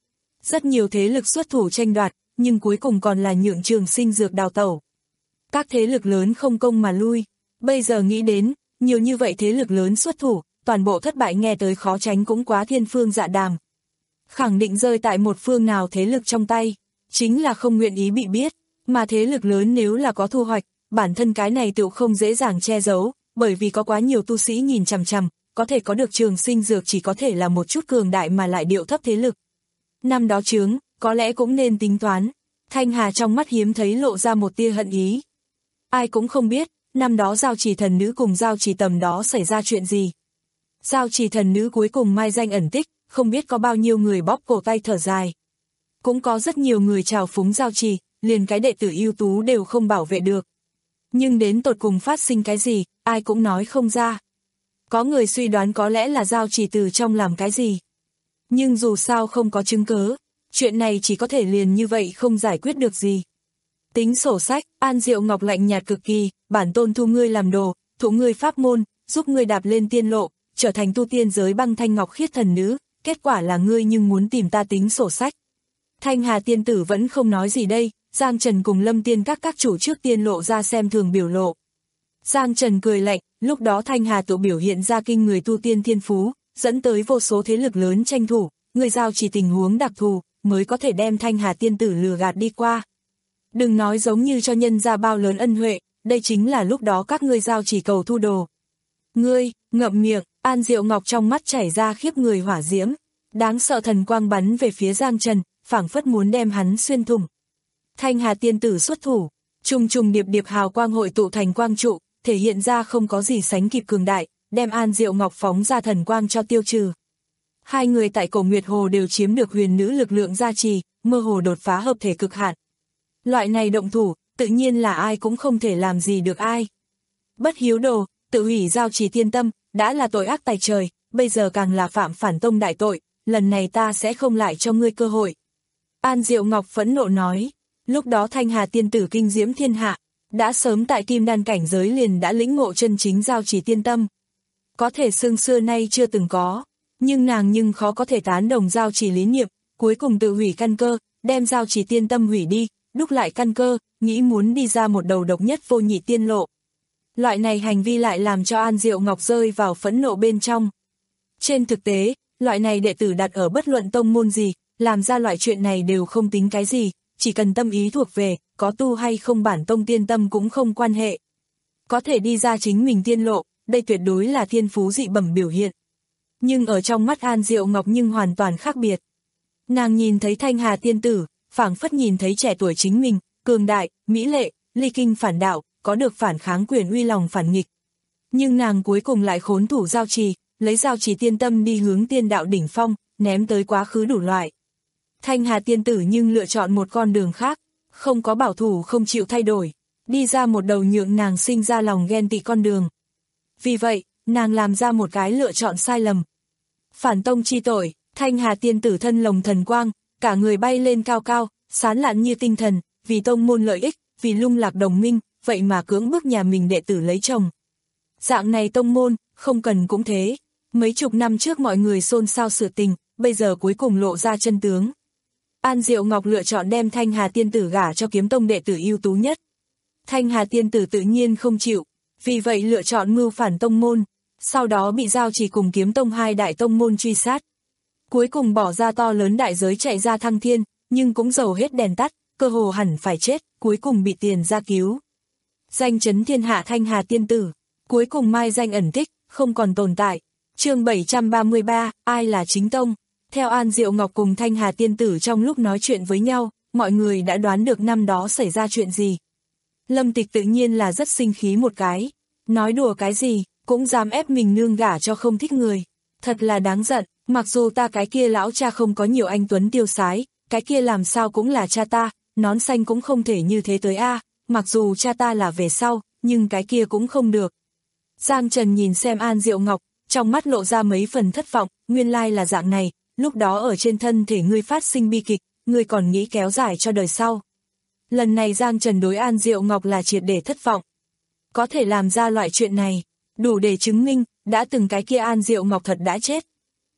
Rất nhiều thế lực xuất thủ tranh đoạt, nhưng cuối cùng còn là nhượng Trường Sinh Dược đào tẩu. Các thế lực lớn không công mà lui. Bây giờ nghĩ đến, nhiều như vậy thế lực lớn xuất thủ, toàn bộ thất bại nghe tới khó tránh cũng quá thiên phương dạ đàm. Khẳng định rơi tại một phương nào thế lực trong tay, chính là không nguyện ý bị biết, mà thế lực lớn nếu là có thu hoạch, bản thân cái này tựu không dễ dàng che giấu, bởi vì có quá nhiều tu sĩ nhìn chằm chằm, có thể có được Trường Sinh Dược chỉ có thể là một chút cường đại mà lại điệu thấp thế lực. Năm đó chướng, có lẽ cũng nên tính toán. Thanh Hà trong mắt hiếm thấy lộ ra một tia hận ý. Ai cũng không biết, năm đó Giao Chỉ thần nữ cùng Giao Chỉ tầm đó xảy ra chuyện gì. Giao Chỉ thần nữ cuối cùng mai danh ẩn tích, không biết có bao nhiêu người bóp cổ tay thở dài. Cũng có rất nhiều người trào phúng Giao Chỉ, liền cái đệ tử ưu tú đều không bảo vệ được. Nhưng đến tột cùng phát sinh cái gì, ai cũng nói không ra. Có người suy đoán có lẽ là Giao Chỉ từ trong làm cái gì. Nhưng dù sao không có chứng cớ, chuyện này chỉ có thể liền như vậy không giải quyết được gì. Tính sổ sách, An Diệu Ngọc lạnh nhạt cực kỳ, bản tôn thu ngươi làm đồ, thụ ngươi pháp môn, giúp ngươi đạp lên tiên lộ, trở thành tu tiên giới băng thanh ngọc khiết thần nữ, kết quả là ngươi nhưng muốn tìm ta tính sổ sách. Thanh Hà tiên tử vẫn không nói gì đây, Giang Trần cùng Lâm Tiên các các chủ trước tiên lộ ra xem thường biểu lộ. Giang Trần cười lạnh, lúc đó Thanh Hà tự biểu hiện ra kinh người tu tiên thiên phú, dẫn tới vô số thế lực lớn tranh thủ, người Giao Chỉ tình huống đặc thù, mới có thể đem Thanh Hà tiên tử lừa gạt đi qua. Đừng nói giống như cho nhân ra bao lớn ân huệ, đây chính là lúc đó các ngươi Giao Chỉ cầu thu đồ. Ngươi, ngậm miệng, An Diệu Ngọc trong mắt chảy ra khiếp người hỏa diễm, đáng sợ thần quang bắn về phía Giang Trần, phảng phất muốn đem hắn xuyên thủng. Thanh Hà tiên tử xuất thủ, trùng trùng điệp điệp hào quang hội tụ thành quang trụ, thể hiện ra không có gì sánh kịp cường đại, đem An Diệu Ngọc phóng ra thần quang cho tiêu trừ. Hai người tại Cổ Nguyệt Hồ đều chiếm được huyền nữ lực lượng gia trì, mơ hồ đột phá hợp thể cực hạn. Loại này động thủ, tự nhiên là ai cũng không thể làm gì được ai. Bất hiếu đồ, tự hủy Giao Chỉ tiên tâm, đã là tội ác tày trời, bây giờ càng là phạm phản tông đại tội, lần này ta sẽ không lại cho ngươi cơ hội. An Diệu Ngọc phẫn nộ nói, lúc đó Thanh Hà tiên tử kinh diễm thiên hạ, đã sớm tại kim đan cảnh giới liền đã lĩnh ngộ chân chính Giao Chỉ tiên tâm. Có thể xương xưa nay chưa từng có, nhưng nàng nhưng khó có thể tán đồng Giao Chỉ lý niệm, cuối cùng tự hủy căn cơ, đem Giao Chỉ tiên tâm hủy đi, đúc lại căn cơ, nghĩ muốn đi ra một đầu độc nhất vô nhị tiên lộ. Loại này hành vi lại làm cho An Diệu Ngọc rơi vào phẫn nộ bên trong. Trên thực tế, loại này đệ tử đặt ở bất luận tông môn gì, làm ra loại chuyện này đều không tính cái gì, chỉ cần tâm ý thuộc về, có tu hay không bản tông tiên tâm cũng không quan hệ. Có thể đi ra chính mình tiên lộ, đây tuyệt đối là thiên phú dị bẩm biểu hiện. Nhưng ở trong mắt An Diệu Ngọc nhưng hoàn toàn khác biệt. Nàng nhìn thấy Thanh Hà tiên tử, phảng phất nhìn thấy trẻ tuổi chính mình, cường đại, mỹ lệ, ly kinh phản đạo, có được phản kháng quyền uy lòng phản nghịch. Nhưng nàng cuối cùng lại khốn thủ Giao Trì, lấy Giao Trì tiên tâm đi hướng tiên đạo đỉnh phong, ném tới quá khứ đủ loại. Thanh Hà tiên tử nhưng lựa chọn một con đường khác, không có bảo thủ không chịu thay đổi, đi ra một đầu nhượng nàng sinh ra lòng ghen tị con đường. Vì vậy, nàng làm ra một cái lựa chọn sai lầm. Phản tông chi tội, Thanh Hà tiên tử thân lồng thần quang, cả người bay lên cao cao, sán lạn như tinh thần, vì tông môn lợi ích, vì lung lạc đồng minh, vậy mà cưỡng bức nhà mình đệ tử lấy chồng. Dạng này tông môn, không cần cũng thế. Mấy chục năm trước mọi người xôn xao sự tình, bây giờ cuối cùng lộ ra chân tướng. An Diệu Ngọc lựa chọn đem Thanh Hà tiên tử gả cho kiếm tông đệ tử ưu tú nhất. Thanh Hà tiên tử tự nhiên không chịu, vì vậy lựa chọn mưu phản tông môn, sau đó bị Giao Chỉ cùng kiếm tông hai đại tông môn truy sát. Cuối cùng bỏ ra to lớn đại giới chạy ra thăng thiên, nhưng cũng dầu hết đèn tắt, cơ hồ hẳn phải chết, cuối cùng bị tiền ra cứu. Danh chấn thiên hạ Thanh Hà tiên tử, cuối cùng mai danh ẩn tích, không còn tồn tại. Chương bảy trăm ba mươi ba, ai là chính tông? Theo An Diệu Ngọc cùng Thanh Hà tiên tử trong lúc nói chuyện với nhau, mọi người đã đoán được năm đó xảy ra chuyện gì. Lâm Tịch tự nhiên là rất sinh khí một cái, nói đùa cái gì, cũng dám ép mình nương gả cho không thích người. Thật là đáng giận, mặc dù ta cái kia lão cha không có nhiều anh tuấn tiêu sái, cái kia làm sao cũng là cha ta, nón xanh cũng không thể như thế tới a, mặc dù cha ta là về sau, nhưng cái kia cũng không được. Giang Trần nhìn xem An Diệu Ngọc, trong mắt lộ ra mấy phần thất vọng, nguyên lai là dạng này, lúc đó ở trên thân thể ngươi phát sinh bi kịch, ngươi còn nghĩ kéo dài cho đời sau. Lần này Giang Trần đối An Diệu Ngọc là triệt để thất vọng. Có thể làm ra loại chuyện này, đủ để chứng minh, đã từng cái kia An Diệu Ngọc thật đã chết.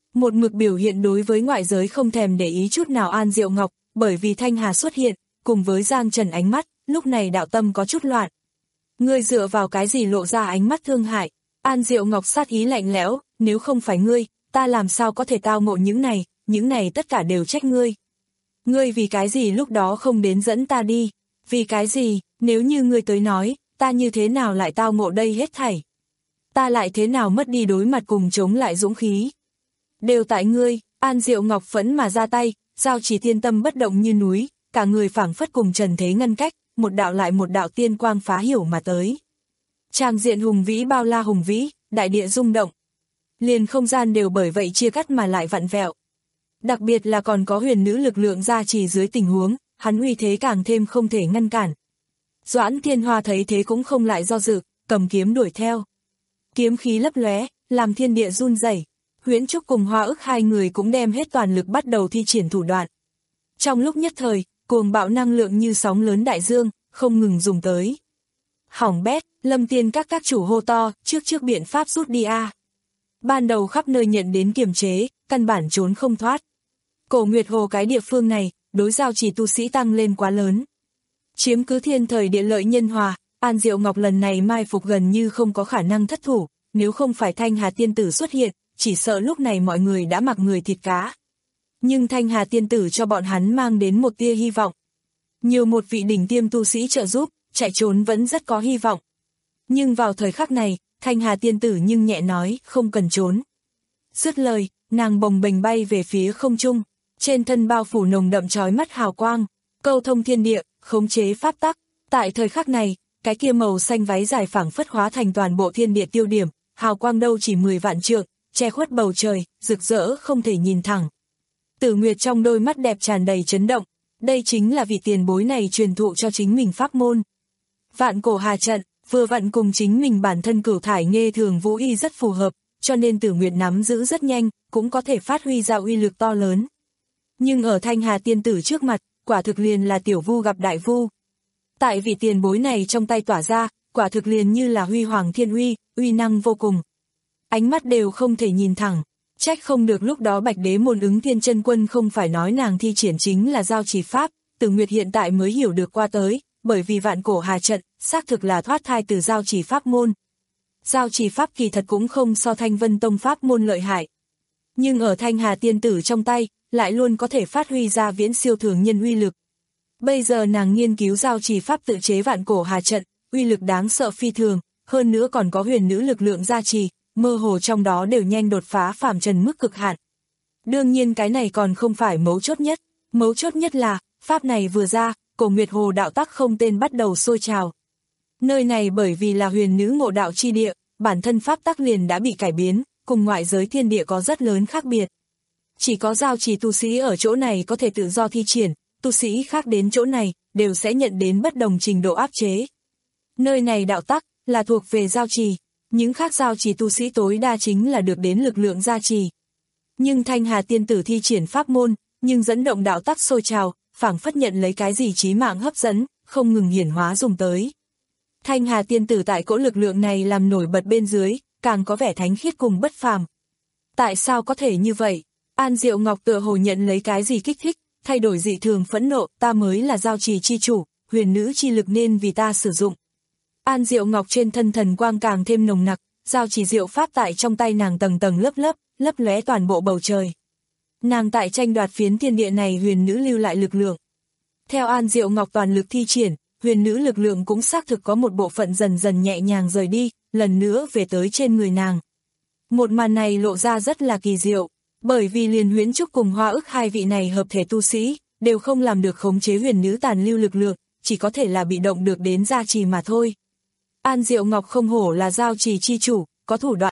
Một mực biểu hiện đối với ngoại giới không thèm để ý chút nào An Diệu Ngọc, bởi vì Thanh Hà xuất hiện, cùng với Giang Trần ánh mắt, lúc này đạo tâm có chút loạn. Ngươi dựa vào cái gì lộ ra ánh mắt thương hại? An Diệu Ngọc sát ý lạnh lẽo, nếu không phải ngươi, ta làm sao có thể tao ngộ những này, những này tất cả đều trách ngươi. Ngươi vì cái gì lúc đó không đến dẫn ta đi? Vì cái gì, nếu như ngươi tới nói, ta như thế nào lại tao ngộ đây hết thảy? Ta lại thế nào mất đi đối mặt cùng chống lại dũng khí? Đều tại ngươi. An Diệu Ngọc phẫn mà ra tay, Giao Chỉ Thiên tâm bất động như núi, cả người phảng phất cùng trần thế ngăn cách, một đạo lại một đạo tiên quang phá hiểu mà tới. Tràng diện hùng vĩ bao la hùng vĩ, đại địa rung động. Liền không gian đều bởi vậy chia cắt mà lại vặn vẹo. Đặc biệt là còn có huyền nữ lực lượng gia trì dưới tình huống, hắn uy thế càng thêm không thể ngăn cản. Doãn Thiên Hoa thấy thế cũng không lại do dự, cầm kiếm đuổi theo. Kiếm khí lấp lóe, làm thiên địa run rẩy. Huyễn Trúc cùng Hoa Ức hai người cũng đem hết toàn lực bắt đầu thi triển thủ đoạn. Trong lúc nhất thời, cuồng bạo năng lượng như sóng lớn đại dương, không ngừng dùng tới. Hỏng bét, Lâm Tiên các các chủ hô to, trước trước biện pháp rút đi a. Ban đầu khắp nơi nhận đến kiềm chế, căn bản trốn không thoát. Cổ Nguyệt Hồ cái địa phương này, đối giao chỉ tu sĩ tăng lên quá lớn. Chiếm cứ thiên thời địa lợi nhân hòa, An Diệu Ngọc lần này mai phục gần như không có khả năng thất thủ, nếu không phải Thanh Hà tiên tử xuất hiện, chỉ sợ lúc này mọi người đã mặc người thịt cá. Nhưng Thanh Hà tiên tử cho bọn hắn mang đến một tia hy vọng. Nhiều một vị đỉnh tiêm tu sĩ trợ giúp, chạy trốn vẫn rất có hy vọng. Nhưng vào thời khắc này, Thanh Hà tiên tử nhưng nhẹ nói, không cần trốn. Dứt lời, nàng bồng bềnh bay về phía không trung, trên thân bao phủ nồng đậm chói mắt hào quang, câu thông thiên địa, khống chế pháp tắc. Tại thời khắc này, cái kia màu xanh váy dài phảng phất hóa thành toàn bộ thiên địa tiêu điểm, hào quang đâu chỉ mười vạn trượng, che khuất bầu trời, rực rỡ không thể nhìn thẳng. Tử Nguyệt trong đôi mắt đẹp tràn đầy chấn động, đây chính là vị tiền bối này truyền thụ cho chính mình pháp môn. Vạn cổ hà trận, vừa vặn cùng chính mình bản thân Cửu Thải Nghê Thường Vũ Y rất phù hợp, cho nên Tử Nguyệt nắm giữ rất nhanh, cũng có thể phát huy ra uy lực to lớn. Nhưng ở Thanh Hà tiên tử trước mặt, quả thực liền là tiểu vu gặp đại vu. Tại vị tiền bối này trong tay tỏa ra, quả thực liền như là huy hoàng thiên uy, uy năng vô cùng. Ánh mắt đều không thể nhìn thẳng, trách không được lúc đó Bạch Đế môn Ứng Thiên Chân Quân không phải nói nàng thi triển chính là giao chỉ pháp, Tử Nguyệt hiện tại mới hiểu được qua tới, bởi vì vạn cổ hà trận, xác thực là thoát thai từ giao chỉ pháp môn. Giao chỉ pháp kỳ thật cũng không so Thanh Vân Tông pháp môn lợi hại. Nhưng ở Thanh Hà tiên tử trong tay, lại luôn có thể phát huy ra viễn siêu thường nhân uy lực. Bây giờ nàng nghiên cứu giao chỉ pháp tự chế vạn cổ hà trận, uy lực đáng sợ phi thường, hơn nữa còn có huyền nữ lực lượng gia trì, mơ hồ trong đó đều nhanh đột phá phàm trần mức cực hạn. Đương nhiên cái này còn không phải mấu chốt nhất, mấu chốt nhất là, pháp này vừa ra, Cổ Nguyệt Hồ đạo tắc không tên bắt đầu sôi trào. Nơi này bởi vì là huyền nữ ngộ đạo chi địa, bản thân pháp tắc liền đã bị cải biến, cùng ngoại giới thiên địa có rất lớn khác biệt. Chỉ có giao trì tu sĩ ở chỗ này có thể tự do thi triển, tu sĩ khác đến chỗ này, đều sẽ nhận đến bất đồng trình độ áp chế. Nơi này đạo tắc, là thuộc về giao trì, những khác giao trì tu sĩ tối đa chính là được đến lực lượng gia trì. Nhưng Thanh Hà tiên tử thi triển pháp môn, nhưng dẫn động đạo tắc sôi trào, phảng phất nhận lấy cái gì chí mạng hấp dẫn, không ngừng hiển hóa dùng tới. Thanh Hà tiên tử tại cỗ lực lượng này làm nổi bật bên dưới, càng có vẻ thánh khiết cùng bất phàm. Tại sao có thể như vậy? An Diệu Ngọc tựa hồ nhận lấy cái gì kích thích, thay đổi dị thường phẫn nộ, ta mới là giao trì chi chủ, huyền nữ chi lực nên vì ta sử dụng. An Diệu Ngọc trên thân thần quang càng thêm nồng nặc, giao trì diệu pháp tại trong tay nàng tầng tầng lớp lớp, lấp lóe toàn bộ bầu trời. Nàng tại tranh đoạt phiến thiên địa này huyền nữ lưu lại lực lượng. Theo An Diệu Ngọc toàn lực thi triển, huyền nữ lực lượng cũng xác thực có một bộ phận dần dần nhẹ nhàng rời đi, lần nữa về tới trên người nàng. Một màn này lộ ra rất là kỳ diệu, bởi vì liền Huyễn Trúc cùng Hoa Ức hai vị này hợp thể tu sĩ, đều không làm được khống chế huyền nữ tàn lưu lực lượng, chỉ có thể là bị động được đến gia trì mà thôi. An Diệu Ngọc không hổ là giao trì chi chủ, có thủ đoạn.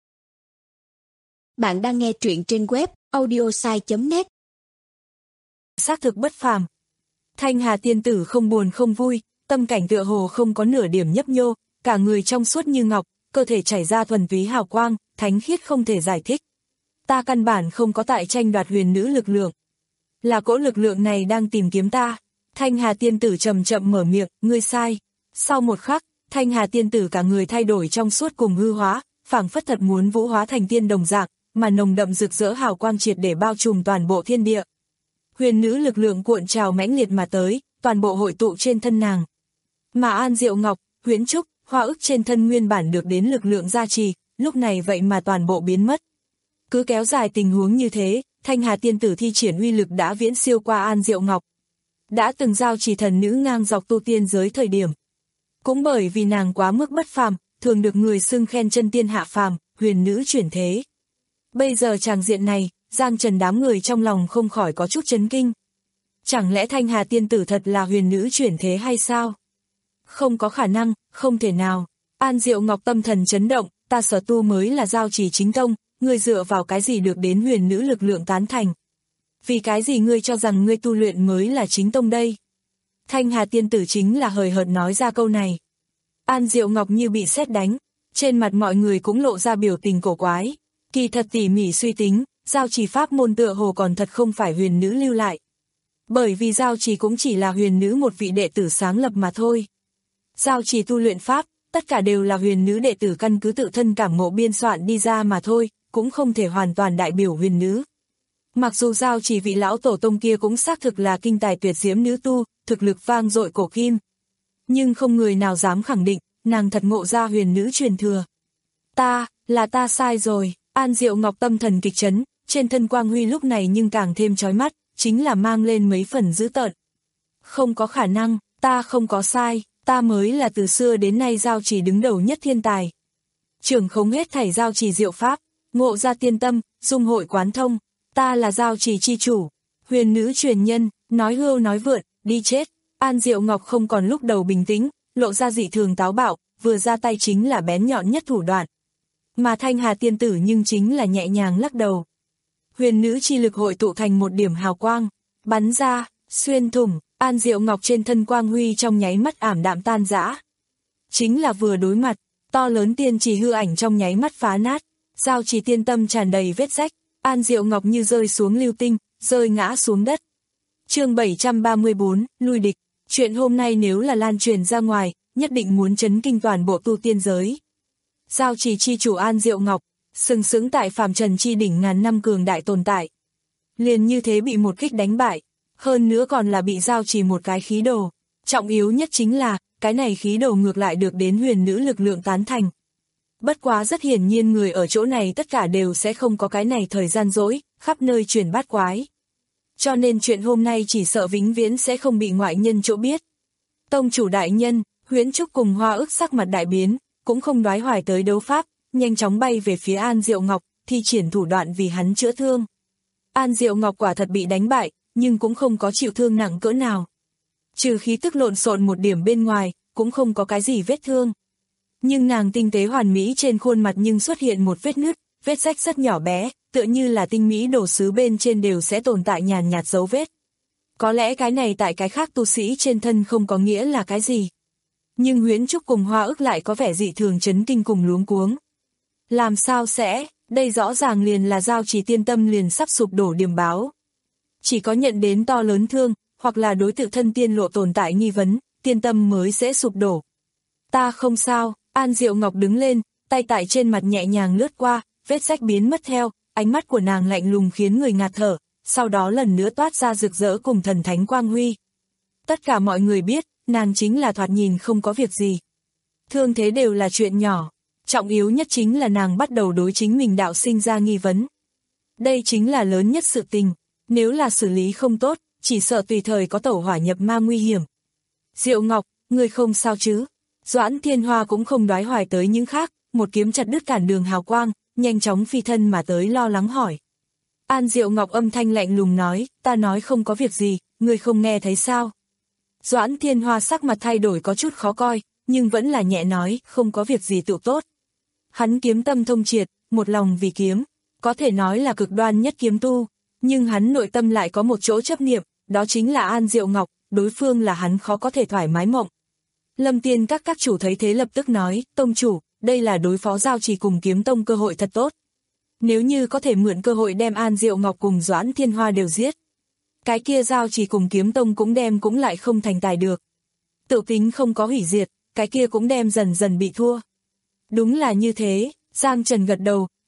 Bạn đang nghe truyện trên web audiosai chấm net. Xác thực bất phàm. Thanh Hà tiên tử không buồn không vui, tâm cảnh tựa hồ không có nửa điểm nhấp nhô, cả người trong suốt như ngọc, cơ thể chảy ra thuần túy hào quang, thánh khiết không thể giải thích. Ta căn bản không có tại tranh đoạt huyền nữ lực lượng. Là cỗ lực lượng này đang tìm kiếm ta. Thanh Hà tiên tử chậm chậm mở miệng, ngươi sai. Sau một khắc, Thanh Hà tiên tử cả người thay đổi trong suốt cùng hư hóa, phảng phất thật muốn vũ hóa thành tiên đồng dạng, mà nồng đậm rực rỡ hào quang triệt để bao trùm toàn bộ thiên địa. Huyền nữ lực lượng cuộn trào mãnh liệt mà tới, toàn bộ hội tụ trên thân nàng. Mà An Diệu Ngọc, Huyễn Trúc, Hoa Ức trên thân nguyên bản được đến lực lượng gia trì, lúc này vậy mà toàn bộ biến mất. Cứ kéo dài tình huống như thế, Thanh Hà tiên tử thi triển uy lực đã viễn siêu qua An Diệu Ngọc. Đã từng giao chỉ thần nữ ngang dọc tu tiên giới thời điểm. Cũng bởi vì nàng quá mức bất phàm, thường được người xưng khen chân tiên hạ phàm, huyền nữ chuyển thế. Bây giờ tràng diện này, Giang Trần đám người trong lòng không khỏi có chút chấn kinh. Chẳng lẽ Thanh Hà tiên tử thật là huyền nữ chuyển thế hay sao? Không có khả năng, không thể nào. An Diệu Ngọc tâm thần chấn động, ta sở tu mới là giao chỉ chính tông, ngươi dựa vào cái gì được đến huyền nữ lực lượng tán thành? Vì cái gì ngươi cho rằng ngươi tu luyện mới là chính tông đây? Thanh Hà tiên tử chính là hời hợt nói ra câu này. An Diệu Ngọc như bị sét đánh, trên mặt mọi người cũng lộ ra biểu tình cổ quái. Kỳ thật tỉ mỉ suy tính, giao chỉ pháp môn tựa hồ còn thật không phải huyền nữ lưu lại. Bởi vì giao chỉ cũng chỉ là huyền nữ một vị đệ tử sáng lập mà thôi. Giao chỉ tu luyện pháp, tất cả đều là huyền nữ đệ tử căn cứ tự thân cảm ngộ biên soạn đi ra mà thôi, cũng không thể hoàn toàn đại biểu huyền nữ. Mặc dù giao chỉ vị lão tổ tông kia cũng xác thực là kinh tài tuyệt diễm nữ tu, thực lực vang dội cổ kim. Nhưng không người nào dám khẳng định, nàng thật ngộ ra huyền nữ truyền thừa. Ta, là ta sai rồi. An Diệu Ngọc tâm thần kịch chấn, trên thân quang huy lúc này nhưng càng thêm chói mắt, chính là mang lên mấy phần dữ tợn. Không có khả năng, ta không có sai, ta mới là từ xưa đến nay giao chỉ đứng đầu nhất thiên tài. Trưởng khống hết thảy giao chỉ diệu pháp, ngộ ra tiên tâm, dung hội quán thông, ta là giao chỉ chi chủ, huyền nữ truyền nhân, nói hưu nói vượn, đi chết. An Diệu Ngọc không còn lúc đầu bình tĩnh, lộ ra dị thường táo bạo, vừa ra tay chính là bén nhọn nhất thủ đoạn. Mà Thanh Hà tiên tử nhưng chính là nhẹ nhàng lắc đầu. Huyền nữ chi lực hội tụ thành một điểm hào quang, bắn ra, xuyên thủng, An Diệu Ngọc trên thân quang huy trong nháy mắt ảm đạm tan rã. Chính là vừa đối mặt, to lớn tiên chỉ hư ảnh trong nháy mắt phá nát, giao chỉ tiên tâm tràn đầy vết rách, An Diệu Ngọc như rơi xuống lưu tinh, rơi ngã xuống đất. Chương bảy trăm ba mươi bốn, lui địch. Chuyện hôm nay nếu là lan truyền ra ngoài, nhất định muốn chấn kinh toàn bộ tu tiên giới. Giao chỉ chi chủ An Diệu Ngọc, sừng sững tại phàm trần chi đỉnh ngàn năm cường đại tồn tại. Liền như thế bị một kích đánh bại, hơn nữa còn là bị giao chỉ một cái khí đồ. Trọng yếu nhất chính là, cái này khí đồ ngược lại được đến huyền nữ lực lượng tán thành. Bất quá rất hiển nhiên người ở chỗ này tất cả đều sẽ không có cái này thời gian dỗi, khắp nơi truyền bát quái. Cho nên chuyện hôm nay chỉ sợ vĩnh viễn sẽ không bị ngoại nhân chỗ biết. Tông chủ đại nhân, Huyễn Trúc cùng Hoa Ức sắc mặt đại biến, cũng không đoái hoài tới đấu pháp, nhanh chóng bay về phía An Diệu Ngọc, thi triển thủ đoạn vì hắn chữa thương. An Diệu Ngọc quả thật bị đánh bại, nhưng cũng không có chịu thương nặng cỡ nào. Trừ khí tức lộn xộn một điểm bên ngoài, cũng không có cái gì vết thương. Nhưng nàng tinh tế hoàn mỹ trên khuôn mặt nhưng xuất hiện một vết nứt, vết rách rất nhỏ bé, tựa như là tinh mỹ đồ sứ bên trên đều sẽ tồn tại nhàn nhạt dấu vết. Có lẽ cái này tại cái khác tu sĩ trên thân không có nghĩa là cái gì. Nhưng Huyễn Trúc cùng Hoa Ức lại có vẻ dị thường chấn kinh cùng luống cuống. Làm sao sẽ, đây rõ ràng liền là giao chỉ tiên tâm liền sắp sụp đổ điểm báo. Chỉ có nhận đến to lớn thương, hoặc là đối tự thân tiên lộ tồn tại nghi vấn, tiên tâm mới sẽ sụp đổ. Ta không sao, An Diệu Ngọc đứng lên, tay tại trên mặt nhẹ nhàng lướt qua, vết rách biến mất theo, ánh mắt của nàng lạnh lùng khiến người ngạt thở, sau đó lần nữa toát ra rực rỡ cùng thần thánh quang huy. Tất cả mọi người biết, nàng chính là thoạt nhìn không có việc gì. Thương thế đều là chuyện nhỏ, trọng yếu nhất chính là nàng bắt đầu đối chính mình đạo sinh ra nghi vấn. Đây chính là lớn nhất sự tình, nếu là xử lý không tốt, chỉ sợ tùy thời có tẩu hỏa nhập ma nguy hiểm. Diệu Ngọc, ngươi không sao chứ? Doãn Thiên Hoa cũng không đoái hoài tới những khác, một kiếm chặt đứt cản đường hào quang, nhanh chóng phi thân mà tới lo lắng hỏi. An Diệu Ngọc âm thanh lạnh lùng nói, ta nói không có việc gì, ngươi không nghe thấy sao? Doãn Thiên Hoa sắc mặt thay đổi có chút khó coi, nhưng vẫn là nhẹ nói, không có việc gì tự tốt. Hắn kiếm tâm thông triệt, một lòng vì kiếm, có thể nói là cực đoan nhất kiếm tu, nhưng hắn nội tâm lại có một chỗ chấp niệm, đó chính là An Diệu Ngọc, đối phương là hắn khó có thể thoải mái mộng. Lâm Tiên các các chủ thấy thế lập tức nói, tông chủ, đây là đối phó giao chỉ cùng kiếm tông cơ hội thật tốt. Nếu như có thể mượn cơ hội đem An Diệu Ngọc cùng Doãn Thiên Hoa đều giết, cái kia giao chỉ cùng kiếm tông cũng đem cũng lại không thành tài được. Tự tính không có hủy diệt, cái kia cũng đem dần dần bị thua. Đúng là như thế, Giang Trần gật đầu,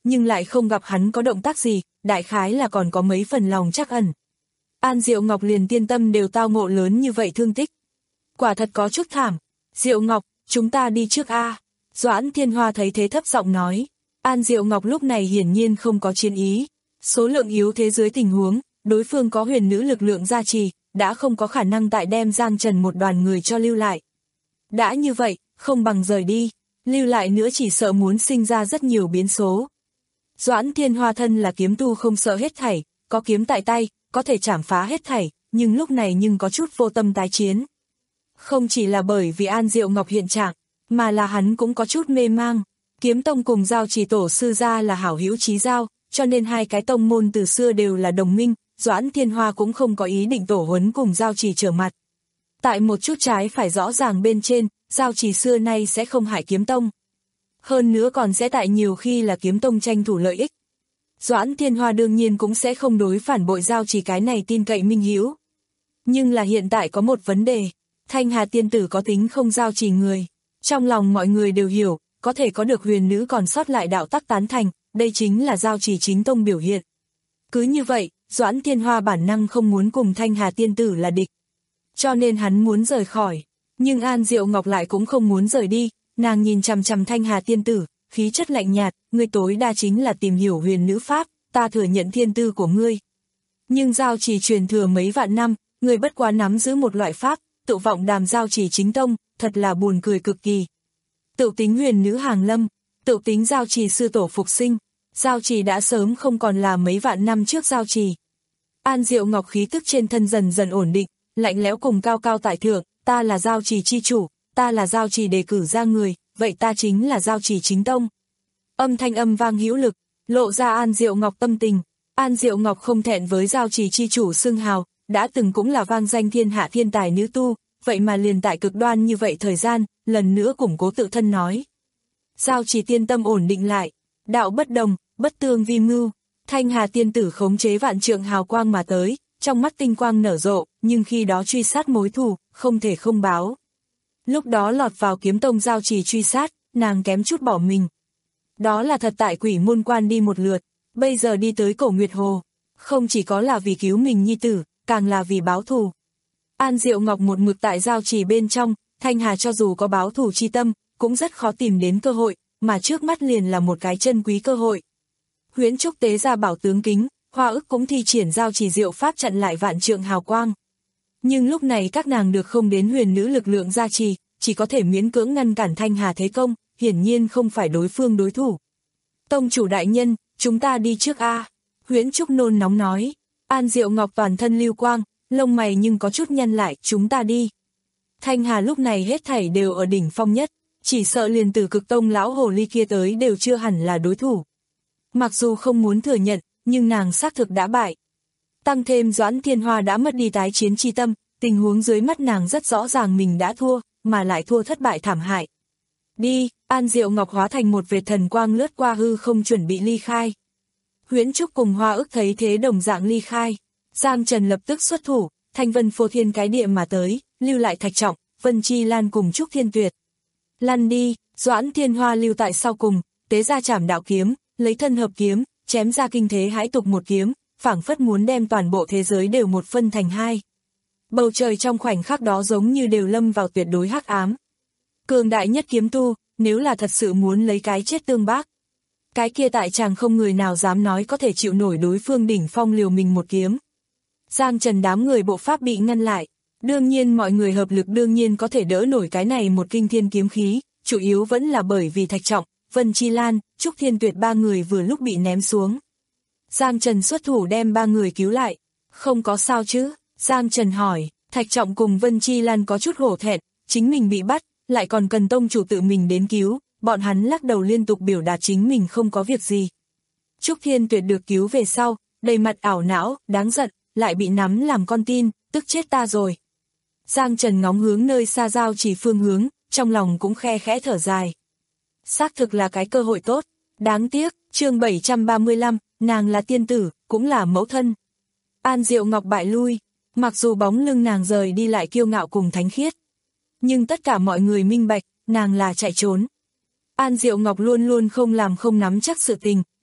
nhưng lại không gặp hắn có động tác gì, đại khái là còn có mấy phần lòng trắc ẩn. An Diệu Ngọc liền tiên tâm đều tao ngộ lớn như vậy thương tích. Quả thật có chút thảm. Diệu Ngọc, chúng ta đi trước a. Doãn Thiên Hoa thấy thế thấp giọng nói. An Diệu Ngọc lúc này hiển nhiên không có chiến ý. Số lượng yếu thế dưới tình huống, đối phương có huyền nữ lực lượng gia trì, đã không có khả năng tại đem Giang Trần một đoàn người cho lưu lại. Đã như vậy, không bằng rời đi, lưu lại nữa chỉ sợ muốn sinh ra rất nhiều biến số. Doãn Thiên Hoa thân là kiếm tu không sợ hết thảy, có kiếm tại tay, có thể chảm phá hết thảy, nhưng lúc này nhưng có chút vô tâm tái chiến. Không chỉ là bởi vì An Diệu Ngọc hiện trạng, mà là hắn cũng có chút mê mang. Kiếm tông cùng Giao Chỉ tổ sư gia là hảo hữu chí giao, cho nên hai cái tông môn từ xưa đều là đồng minh, Doãn Thiên Hoa cũng không có ý định tổ huấn cùng Giao Chỉ trở mặt. Tại một chút trái phải rõ ràng bên trên, Giao Chỉ xưa nay sẽ không hại kiếm tông. Hơn nữa còn sẽ tại nhiều khi là kiếm tông tranh thủ lợi ích. Doãn Thiên Hoa đương nhiên cũng sẽ không đối phản bội Giao Chỉ cái này tin cậy minh hữu. Nhưng là hiện tại có một vấn đề, Thanh Hà tiên tử có tính không Giao Chỉ người. Trong lòng mọi người đều hiểu, có thể có được huyền nữ còn sót lại đạo tắc tán thành, đây chính là Giao Chỉ chính tông biểu hiện. Cứ như vậy, Doãn Thiên Hoa bản năng không muốn cùng Thanh Hà tiên tử là địch. Cho nên hắn muốn rời khỏi. Nhưng An Diệu Ngọc lại cũng không muốn rời đi, nàng nhìn chằm chằm Thanh Hà tiên tử, khí chất lạnh nhạt, ngươi tối đa chính là tìm hiểu huyền nữ pháp, ta thừa nhận thiên tư của ngươi. Nhưng Giao Chỉ truyền thừa mấy vạn năm, ngươi bất quá nắm giữ một loại pháp, tự vọng đàm Giao Chỉ chính tông, thật là buồn cười cực kỳ. Tự tính huyền nữ hàng lâm, tự tính Giao Chỉ sư tổ phục sinh, Giao Chỉ đã sớm không còn là mấy vạn năm trước Giao Chỉ. An Diệu Ngọc khí tức trên thân dần dần ổn định, lạnh lẽo cùng cao cao tại thượng, ta là Giao Chỉ chi chủ, ta là Giao Chỉ đề cử ra người, vậy ta chính là Giao Chỉ chính tông. Âm thanh âm vang hữu lực, lộ ra An Diệu Ngọc tâm tình. An Diệu Ngọc không thẹn với Giao Chỉ chi chủ xưng hào, đã từng cũng là vang danh thiên hạ thiên tài nữ tu, vậy mà liền tại cực đoan như vậy thời gian, lần nữa củng cố tự thân nói. Giao Chỉ tiên tâm ổn định lại, đạo bất đồng, bất tương vi mưu, Thanh Hà tiên tử khống chế vạn trượng hào quang mà tới, trong mắt tinh quang nở rộ, nhưng khi đó truy sát mối thù, không thể không báo. Lúc đó lọt vào kiếm tông Giao Chỉ truy sát, nàng kém chút bỏ mình. Đó là thật tại Quỷ Môn Quan đi một lượt, bây giờ đi tới Cổ Nguyệt Hồ, không chỉ có là vì cứu mình nhi tử, càng là vì báo thù. An Diệu Ngọc một mực tại Giao Chỉ bên trong, Thanh Hà cho dù có báo thù chi tâm, cũng rất khó tìm đến cơ hội, mà trước mắt liền là một cái chân quý cơ hội. Huyễn Trúc tế ra bảo tướng kính, Hoa Ức cũng thi triển Giao Chỉ diệu pháp chặn lại vạn trượng hào quang. Nhưng lúc này các nàng được không đến huyền nữ lực lượng gia trì, chỉ có thể miễn cưỡng ngăn cản Thanh Hà thế công, hiển nhiên không phải đối phương đối thủ. Tông chủ đại nhân, chúng ta đi trước a. Huyễn Trúc nôn nóng nói. An Diệu Ngọc toàn thân lưu quang, lông mày nhưng có chút nhăn lại, chúng ta đi. Thanh Hà lúc này hết thảy đều ở đỉnh phong nhất, chỉ sợ liền từ Cực Tông lão hồ ly kia tới đều chưa hẳn là đối thủ. Mặc dù không muốn thừa nhận, nhưng nàng xác thực đã bại. Tăng thêm Doãn Thiên Hoa đã mất đi tái chiến chi tâm, tình huống dưới mắt nàng rất rõ ràng mình đã thua, mà lại thua thất bại thảm hại. Đi, An Diệu Ngọc hóa thành một vệt thần quang lướt qua hư không chuẩn bị ly khai. Huyễn Trúc cùng Hoa Ức thấy thế đồng dạng ly khai. Giang Trần lập tức xuất thủ, thanh vân phô thiên cái địa mà tới, lưu lại Thạch Trọng, Vân Chi Lan cùng Trúc Thiên Tuyệt. Lăn đi, Doãn Thiên Hoa lưu tại sau cùng, tế ra Trảm Đạo kiếm, lấy thân hợp kiếm, chém ra kinh thế hãi tục một kiếm, phảng phất muốn đem toàn bộ thế giới đều một phân thành hai. Bầu trời trong khoảnh khắc đó giống như đều lâm vào tuyệt đối hắc ám. Cường đại nhất kiếm tu, nếu là thật sự muốn lấy cái chết tương bác. Cái kia tại chàng không người nào dám nói có thể chịu nổi đối phương đỉnh phong liều mình một kiếm. Giang Trần đám người bộ pháp bị ngăn lại. Đương nhiên mọi người hợp lực đương nhiên có thể đỡ nổi cái này một kinh thiên kiếm khí, chủ yếu vẫn là bởi vì Thạch Trọng, Vân Chi Lan, Trúc Thiên Tuyệt ba người vừa lúc bị ném xuống. Giang Trần xuất thủ đem ba người cứu lại. Không có sao chứ? Giang Trần hỏi. Thạch Trọng cùng Vân Chi Lan có chút hổ thẹn, chính mình bị bắt, lại còn cần tông chủ tự mình đến cứu, bọn hắn lắc đầu liên tục biểu đạt chính mình không có việc gì. Trúc Thiên Tuyệt được cứu về sau, đầy mặt ảo não, đáng giận, lại bị nắm làm con tin, tức chết ta rồi. Giang Trần ngóng hướng nơi xa Giao Chỉ phương hướng, trong lòng cũng khe khẽ thở dài. Xác thực là cái cơ hội tốt, đáng tiếc, chương bảy trăm ba mươi lăm, nàng là tiên tử, cũng là mẫu thân. An Diệu Ngọc bại lui, mặc dù bóng lưng nàng rời đi lại kiêu ngạo cùng thánh khiết. Nhưng tất cả mọi người minh bạch, nàng là chạy trốn. An Diệu Ngọc luôn luôn không làm không nắm chắc sự tình,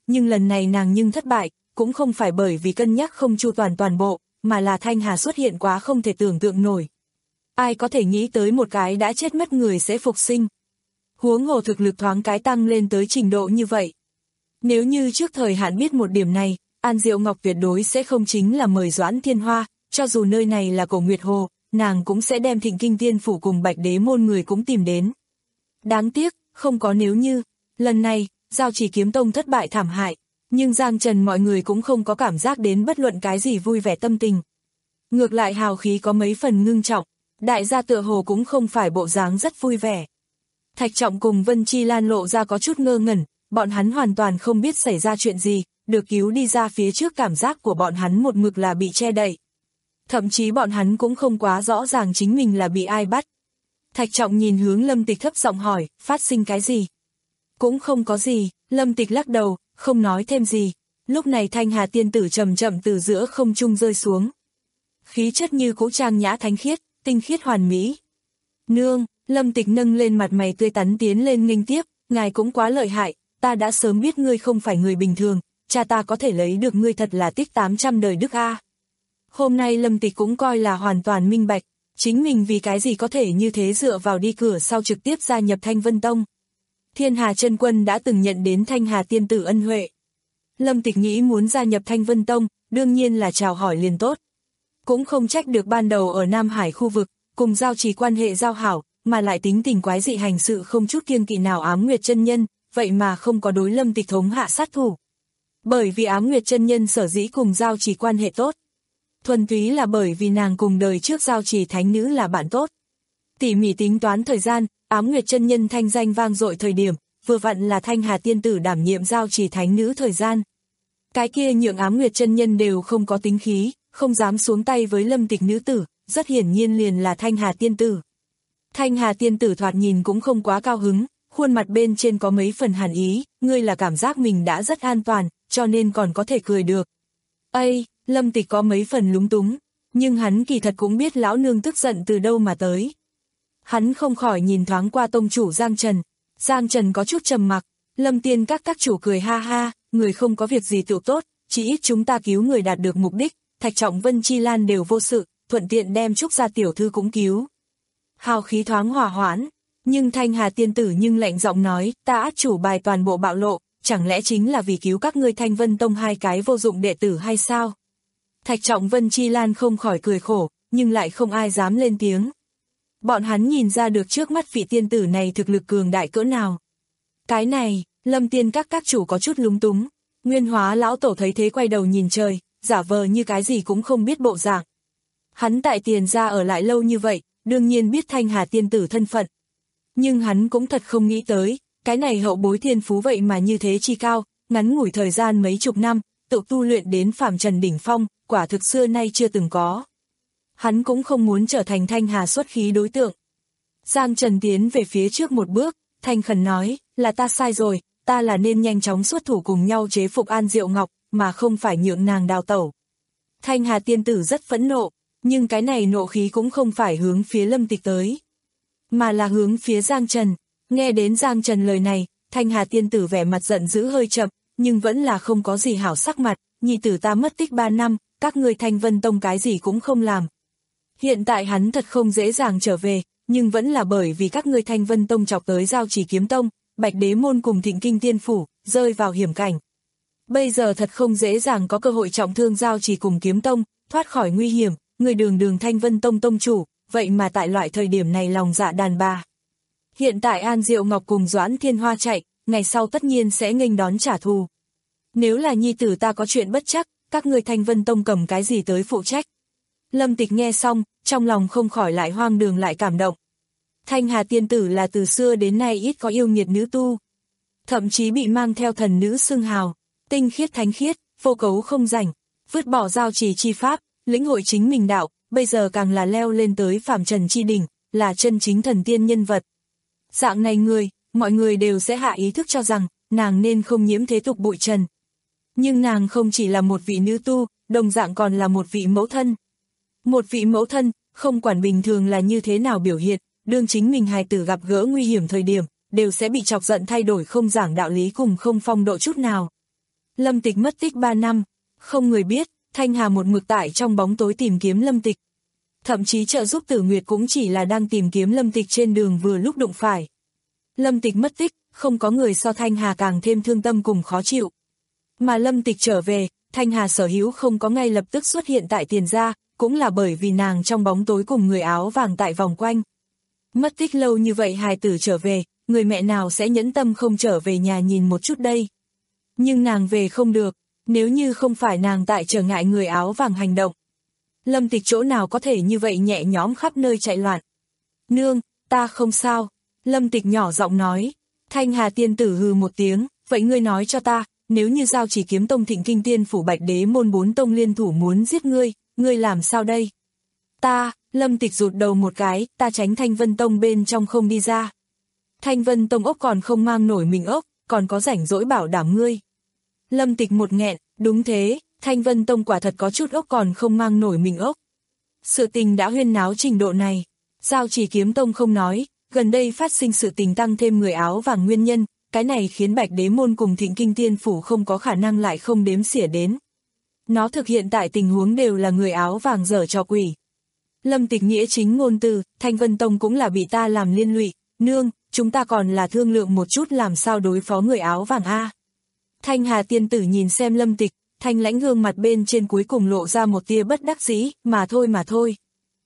nhưng lần này nàng nhưng thất bại, cũng không phải bởi vì cân nhắc không chu toàn toàn bộ, mà là Thanh Hà xuất hiện quá không thể tưởng tượng nổi. Ai có thể nghĩ tới một cái đã chết mất người sẽ phục sinh. Huống hồ thực lực thoáng cái tăng lên tới trình độ như vậy. Nếu như trước thời hạn biết một điểm này, An Diệu Ngọc tuyệt đối sẽ không chính là mời Doãn Thiên Hoa, cho dù nơi này là Cổ Nguyệt Hồ, nàng cũng sẽ đem Thịnh Kinh Tiên Phủ cùng Bạch Đế môn người cũng tìm đến. Đáng tiếc, không có nếu như, lần này, Giao Chỉ Kiếm Tông thất bại thảm hại, nhưng Giang Trần mọi người cũng không có cảm giác đến bất luận cái gì vui vẻ tâm tình. Ngược lại hào khí có mấy phần ngưng trọng, đại gia tựa hồ cũng không phải bộ dáng rất vui vẻ. Thạch Trọng cùng Vân Chi Lan lộ ra có chút ngơ ngẩn, bọn hắn hoàn toàn không biết xảy ra chuyện gì, được cứu đi ra phía trước cảm giác của bọn hắn một mực là bị che đậy. Thậm chí bọn hắn cũng không quá rõ ràng chính mình là bị ai bắt. Thạch Trọng nhìn hướng Lâm Tịch thấp giọng hỏi, phát sinh cái gì? Cũng không có gì, Lâm Tịch lắc đầu, không nói thêm gì. Lúc này Thanh Hà tiên tử chậm chậm từ giữa không trung rơi xuống. Khí chất như cũ trang nhã thánh khiết, tinh khiết hoàn mỹ. Nương, Lâm Tịch nâng lên mặt mày tươi tắn tiến lên nghênh tiếp, ngài cũng quá lợi hại, ta đã sớm biết ngươi không phải người bình thường, cha ta có thể lấy được ngươi thật là tích tám trăm đời đức a. Hôm nay Lâm Tịch cũng coi là hoàn toàn minh bạch, chính mình vì cái gì có thể như thế dựa vào đi cửa sau trực tiếp gia nhập Thanh Vân Tông. Thiên Hà Chân Quân đã từng nhận đến Thanh Hà tiên tử ân huệ. Lâm Tịch nghĩ muốn gia nhập Thanh Vân Tông, đương nhiên là chào hỏi liền tốt. Cũng không trách được ban đầu ở Nam Hải khu vực, cùng Giao Trì quan hệ giao hảo, mà lại tính tình quái dị hành sự không chút kiêng kỵ nào Ám Nguyệt chân nhân, vậy mà không có đối Lâm Tịch thống hạ sát thủ. Bởi vì Ám Nguyệt chân nhân sở dĩ cùng Giao Trì quan hệ tốt. Thuần túy là bởi vì nàng cùng đời trước Giao Trì thánh nữ là bạn tốt. Tỉ mỉ tính toán thời gian, Ám Nguyệt chân nhân thanh danh vang dội thời điểm, vừa vặn là Thanh Hà tiên tử đảm nhiệm Giao Trì thánh nữ thời gian. Cái kia nhượng Ám Nguyệt chân nhân đều không có tính khí, không dám xuống tay với Lâm Tịch nữ tử, rất hiển nhiên liền là Thanh Hà tiên tử. Thanh Hà tiên tử thoạt nhìn cũng không quá cao hứng, khuôn mặt bên trên có mấy phần hàn ý, ngươi là cảm giác mình đã rất an toàn, cho nên còn có thể cười được. Ây, Lâm Tịch có mấy phần lúng túng, nhưng hắn kỳ thật cũng biết lão nương tức giận từ đâu mà tới. Hắn không khỏi nhìn thoáng qua tông chủ Giang Trần, Giang Trần có chút trầm mặc, Lâm Tiên các các chủ cười ha ha, người không có việc gì tự tốt, chỉ ít chúng ta cứu người đạt được mục đích, Thạch Trọng Vân Chi Lan đều vô sự, thuận tiện đem Trúc gia tiểu thư cũng cứu. Hào khí thoáng hỏa hoãn, nhưng Thanh Hà tiên tử nhưng lạnh giọng nói, ta át chủ bài toàn bộ bạo lộ, chẳng lẽ chính là vì cứu các ngươi Thanh Vân Tông hai cái vô dụng đệ tử hay sao? Thạch Trọng Vân Chi Lan không khỏi cười khổ, nhưng lại không ai dám lên tiếng. Bọn hắn nhìn ra được trước mắt vị tiên tử này thực lực cường đại cỡ nào. Cái này, Lâm Tiên các các chủ có chút lúng túng, Nguyên Hóa lão tổ thấy thế quay đầu nhìn trời, giả vờ như cái gì cũng không biết bộ dạng. Hắn tại Tiền gia ở lại lâu như vậy, đương nhiên biết Thanh Hà tiên tử thân phận. Nhưng hắn cũng thật không nghĩ tới, cái này hậu bối thiên phú vậy mà như thế chi cao, ngắn ngủi thời gian mấy chục năm, tự tu luyện đến phàm trần đỉnh phong, quả thực xưa nay chưa từng có. Hắn cũng không muốn trở thành Thanh Hà xuất khí đối tượng. Giang Trần tiến về phía trước một bước, thành khẩn nói, là ta sai rồi, ta là nên nhanh chóng xuất thủ cùng nhau chế phục An Diệu Ngọc, mà không phải nhượng nàng đào tẩu. Thanh Hà tiên tử rất phẫn nộ, nhưng cái này nộ khí cũng không phải hướng phía Lâm Tịch tới, mà là hướng phía Giang Trần. Nghe đến Giang Trần lời này, Thanh Hà tiên tử vẻ mặt giận dữ hơi chậm, nhưng vẫn là không có gì hảo sắc mặt, nhi tử ta mất tích ba năm, các ngươi Thanh Vân Tông cái gì cũng không làm. Hiện tại hắn thật không dễ dàng trở về, nhưng vẫn là bởi vì các ngươi Thanh Vân Tông chọc tới Giao Chỉ Kiếm Tông, Bạch Đế môn cùng Thịnh Kinh Tiên Phủ, rơi vào hiểm cảnh. Bây giờ thật không dễ dàng có cơ hội trọng thương Giao Chỉ cùng Kiếm Tông, thoát khỏi nguy hiểm, người đường đường Thanh Vân Tông tông chủ, vậy mà tại loại thời điểm này lòng dạ đàn bà. Hiện tại An Diệu Ngọc cùng Doãn Thiên Hoa chạy, ngày sau tất nhiên sẽ nghênh đón trả thù. Nếu là nhi tử ta có chuyện bất chắc, các ngươi Thanh Vân Tông cầm cái gì tới phụ trách? Lâm Tịch nghe xong, trong lòng không khỏi lại hoang đường lại cảm động. Thanh Hà tiên tử là từ xưa đến nay ít có yêu nghiệt nữ tu. Thậm chí bị mang theo thần nữ xưng hào, tinh khiết thánh khiết, vô cấu không rảnh, vứt bỏ giao trì chi pháp, lĩnh hội chính mình đạo, bây giờ càng là leo lên tới phàm trần chi đỉnh, là chân chính thần tiên nhân vật. Dạng này người, mọi người đều sẽ hạ ý thức cho rằng, nàng nên không nhiễm thế tục bụi trần. Nhưng nàng không chỉ là một vị nữ tu, đồng dạng còn là một vị mẫu thân. Một vị mẫu thân, không quản bình thường là như thế nào biểu hiện, đương chính mình hài tử gặp gỡ nguy hiểm thời điểm, đều sẽ bị chọc giận thay đổi không giảng đạo lý cùng không phong độ chút nào. Lâm Tịch mất tích ba năm, không người biết, Thanh Hà một mực tại trong bóng tối tìm kiếm Lâm Tịch. Thậm chí trợ giúp Tử Nguyệt cũng chỉ là đang tìm kiếm Lâm Tịch trên đường vừa lúc đụng phải. Lâm Tịch mất tích, không có người so Thanh Hà càng thêm thương tâm cùng khó chịu. Mà Lâm Tịch trở về, Thanh Hà sở hữu không có ngay lập tức xuất hiện tại Tiền gia, cũng là bởi vì nàng trong bóng tối cùng người áo vàng tại vòng quanh. Mất tích lâu như vậy hài tử trở về, người mẹ nào sẽ nhẫn tâm không trở về nhà nhìn một chút đây. Nhưng nàng về không được, nếu như không phải nàng tại trở ngại người áo vàng hành động. Lâm Tịch chỗ nào có thể như vậy nhẹ nhõm khắp nơi chạy loạn. Nương, ta không sao. Lâm Tịch nhỏ giọng nói. Thanh Hà tiên tử hừ một tiếng, vậy ngươi nói cho ta, nếu như Giao Chỉ Kiếm Tông Thịnh Kinh Tiên Phủ Bạch Đế môn bốn tông liên thủ muốn giết ngươi, ngươi làm sao đây? Ta, Lâm Tịch rụt đầu một cái, ta tránh Thanh Vân Tông bên trong không đi ra. Thanh Vân Tông ốc còn không mang nổi mình ốc, còn có rảnh rỗi bảo đảm ngươi. Lâm Tịch một nghẹn, đúng thế, Thanh Vân Tông quả thật có chút ốc còn không mang nổi mình ốc. Sự tình đã huyên náo trình độ này, Giao Chỉ Kiếm Tông không nói, gần đây phát sinh sự tình tăng thêm người áo vàng nguyên nhân, cái này khiến Bạch Đế môn cùng Thịnh Kinh Tiên Phủ không có khả năng lại không đếm xỉa đến. Nó thực hiện tại tình huống đều là người áo vàng dở trò quỷ. Lâm Tịch nghĩa chính ngôn từ, Thanh Vân Tông cũng là bị ta làm liên lụy, nương, chúng ta còn là thương lượng một chút làm sao đối phó người áo vàng a. Thanh Hà tiên tử nhìn xem Lâm Tịch, thanh lãnh gương mặt bên trên cuối cùng lộ ra một tia bất đắc dĩ, mà thôi mà thôi.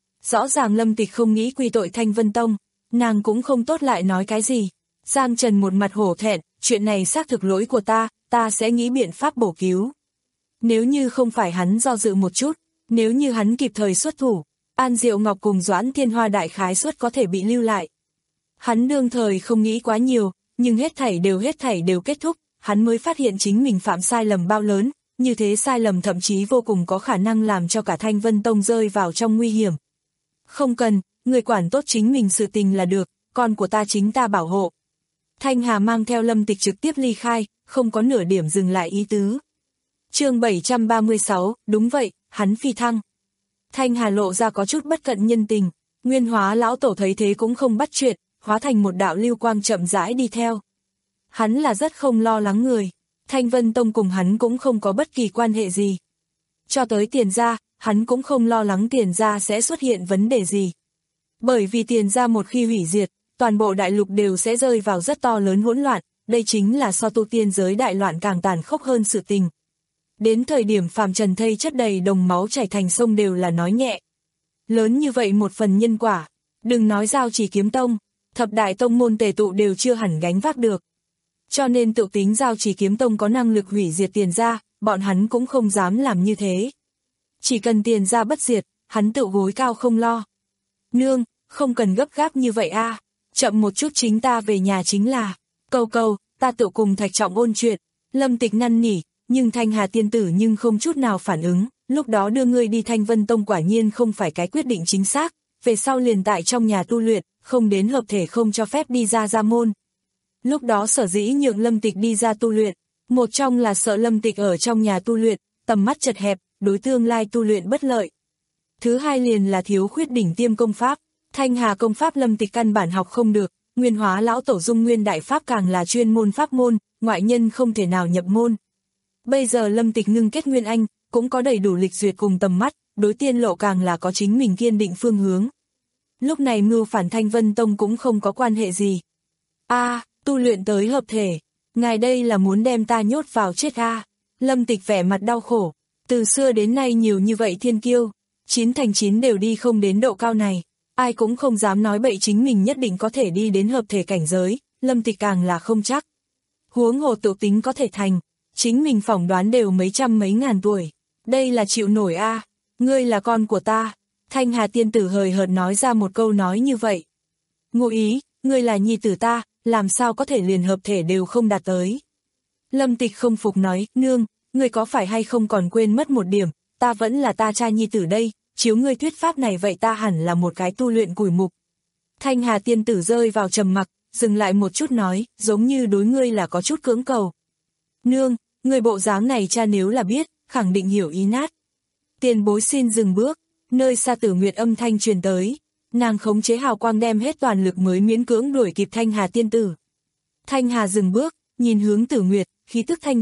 Rõ ràng Lâm Tịch không nghĩ quy tội Thanh Vân Tông, nàng cũng không tốt lại nói cái gì. Giang Trần một mặt hổ thẹn, chuyện này xác thực lỗi của ta, ta sẽ nghĩ biện pháp bổ cứu. Nếu như không phải hắn do dự một chút, nếu như hắn kịp thời xuất thủ, An Diệu Ngọc cùng Doãn Thiên Hoa đại khái suất có thể bị lưu lại. Hắn đương thời không nghĩ quá nhiều, nhưng hết thảy đều hết thảy đều kết thúc, hắn mới phát hiện chính mình phạm sai lầm bao lớn, như thế sai lầm thậm chí vô cùng có khả năng làm cho cả Thanh Vân Tông rơi vào trong nguy hiểm. Không cần, người quản tốt chính mình sự tình là được, con của ta chính ta bảo hộ. Thanh Hà mang theo Lâm Tịch trực tiếp ly khai, không có nửa điểm dừng lại ý tứ. Chương bảy trăm ba mươi sáu, đúng vậy, hắn phi thăng. Thanh Hà lộ ra có chút bất cận nhân tình, Nguyên Hóa lão tổ thấy thế cũng không bắt chuyện, hóa thành một đạo lưu quang chậm rãi đi theo. Hắn là rất không lo lắng người, Thanh Vân Tông cùng hắn cũng không có bất kỳ quan hệ gì. Cho tới Tiền gia, hắn cũng không lo lắng Tiền gia sẽ xuất hiện vấn đề gì. Bởi vì Tiền gia một khi hủy diệt, toàn bộ đại lục đều sẽ rơi vào rất to lớn hỗn loạn, đây chính là so tu tiên giới đại loạn càng tàn khốc hơn sự tình. Đến thời điểm phàm trần thây chất đầy đồng máu chảy thành sông đều là nói nhẹ. Lớn như vậy một phần nhân quả, đừng nói Giao Chỉ Kiếm Tông, thập đại tông môn tề tụ đều chưa hẳn gánh vác được. Cho nên tự tính Giao Chỉ Kiếm Tông có năng lực hủy diệt Tiền gia, bọn hắn cũng không dám làm như thế. Chỉ cần Tiền gia bất diệt, hắn tự gối cao không lo. Nương, không cần gấp gáp như vậy a, à. Chậm một chút chính ta về nhà chính là. Cầu cầu, ta tự cùng Thạch Trọng ôn chuyện. Lâm Tịch năn nỉ, nhưng Thanh Hà tiên tử nhưng không chút nào phản ứng. Lúc đó đưa ngươi đi Thanh Vân Tông quả nhiên không phải cái quyết định chính xác. Về sau liền tại trong nhà tu luyện, không đến hợp thể không cho phép đi ra gia môn. Lúc đó sở dĩ nhượng Lâm Tịch đi ra tu luyện. Một trong là sợ Lâm Tịch ở trong nhà tu luyện, tầm mắt chật hẹp, đối tương lai tu luyện bất lợi. Thứ hai liền là thiếu khuyết đỉnh tiêm công pháp. Thanh Hà công pháp Lâm Tịch căn bản học không được, Nguyên Hóa lão tổ dung nguyên đại pháp càng là chuyên môn pháp môn, ngoại nhân không thể nào nhập môn. Bây giờ Lâm Tịch ngưng kết Nguyên Anh, cũng có đầy đủ lịch duyệt cùng tầm mắt, đối tiên lộ càng là có chính mình kiên định phương hướng. Lúc này mưu phản Thanh Vân Tông cũng không có quan hệ gì. A, à, tu luyện tới hợp thể, ngài đây là muốn đem ta nhốt vào chết a. À. Lâm Tịch vẻ mặt đau khổ, từ xưa đến nay nhiều như vậy thiên kiêu, chín thành chín đều đi không đến độ cao này. Ai cũng không dám nói bậy chính mình nhất định có thể đi đến hợp thể cảnh giới, Lâm Tịch càng là không chắc. Huống hồ tự tính có thể thành, chính mình phỏng đoán đều mấy trăm mấy ngàn tuổi. Đây là chịu nổi a, à. Ngươi là con của ta. Thanh Hà tiên tử hời hợt nói ra một câu nói như vậy. Ngụ ý, ngươi là nhi tử ta, làm sao có thể liền hợp thể đều không đạt tới. Lâm Tịch không phục nói, nương, ngươi có phải hay không còn quên mất một điểm, ta vẫn là ta cha nhi tử đây. Chiếu ngươi thuyết pháp này vậy ta hẳn là một cái tu luyện cùi mục. Thanh Hà tiên tử rơi vào trầm mặc, dừng lại một chút nói, giống như đối ngươi là có chút cưỡng cầu. Nương, người bộ dáng này cha nếu là biết, khẳng định hiểu ý nát. Tiền bối xin dừng bước, nơi xa Tử Nguyệt âm thanh truyền tới. Nàng khống chế hào quang đem hết toàn lực mới miễn cưỡng đuổi kịp Thanh Hà tiên tử. Thanh Hà dừng bước, nhìn hướng Tử Nguyệt, khí tức thanh đạm,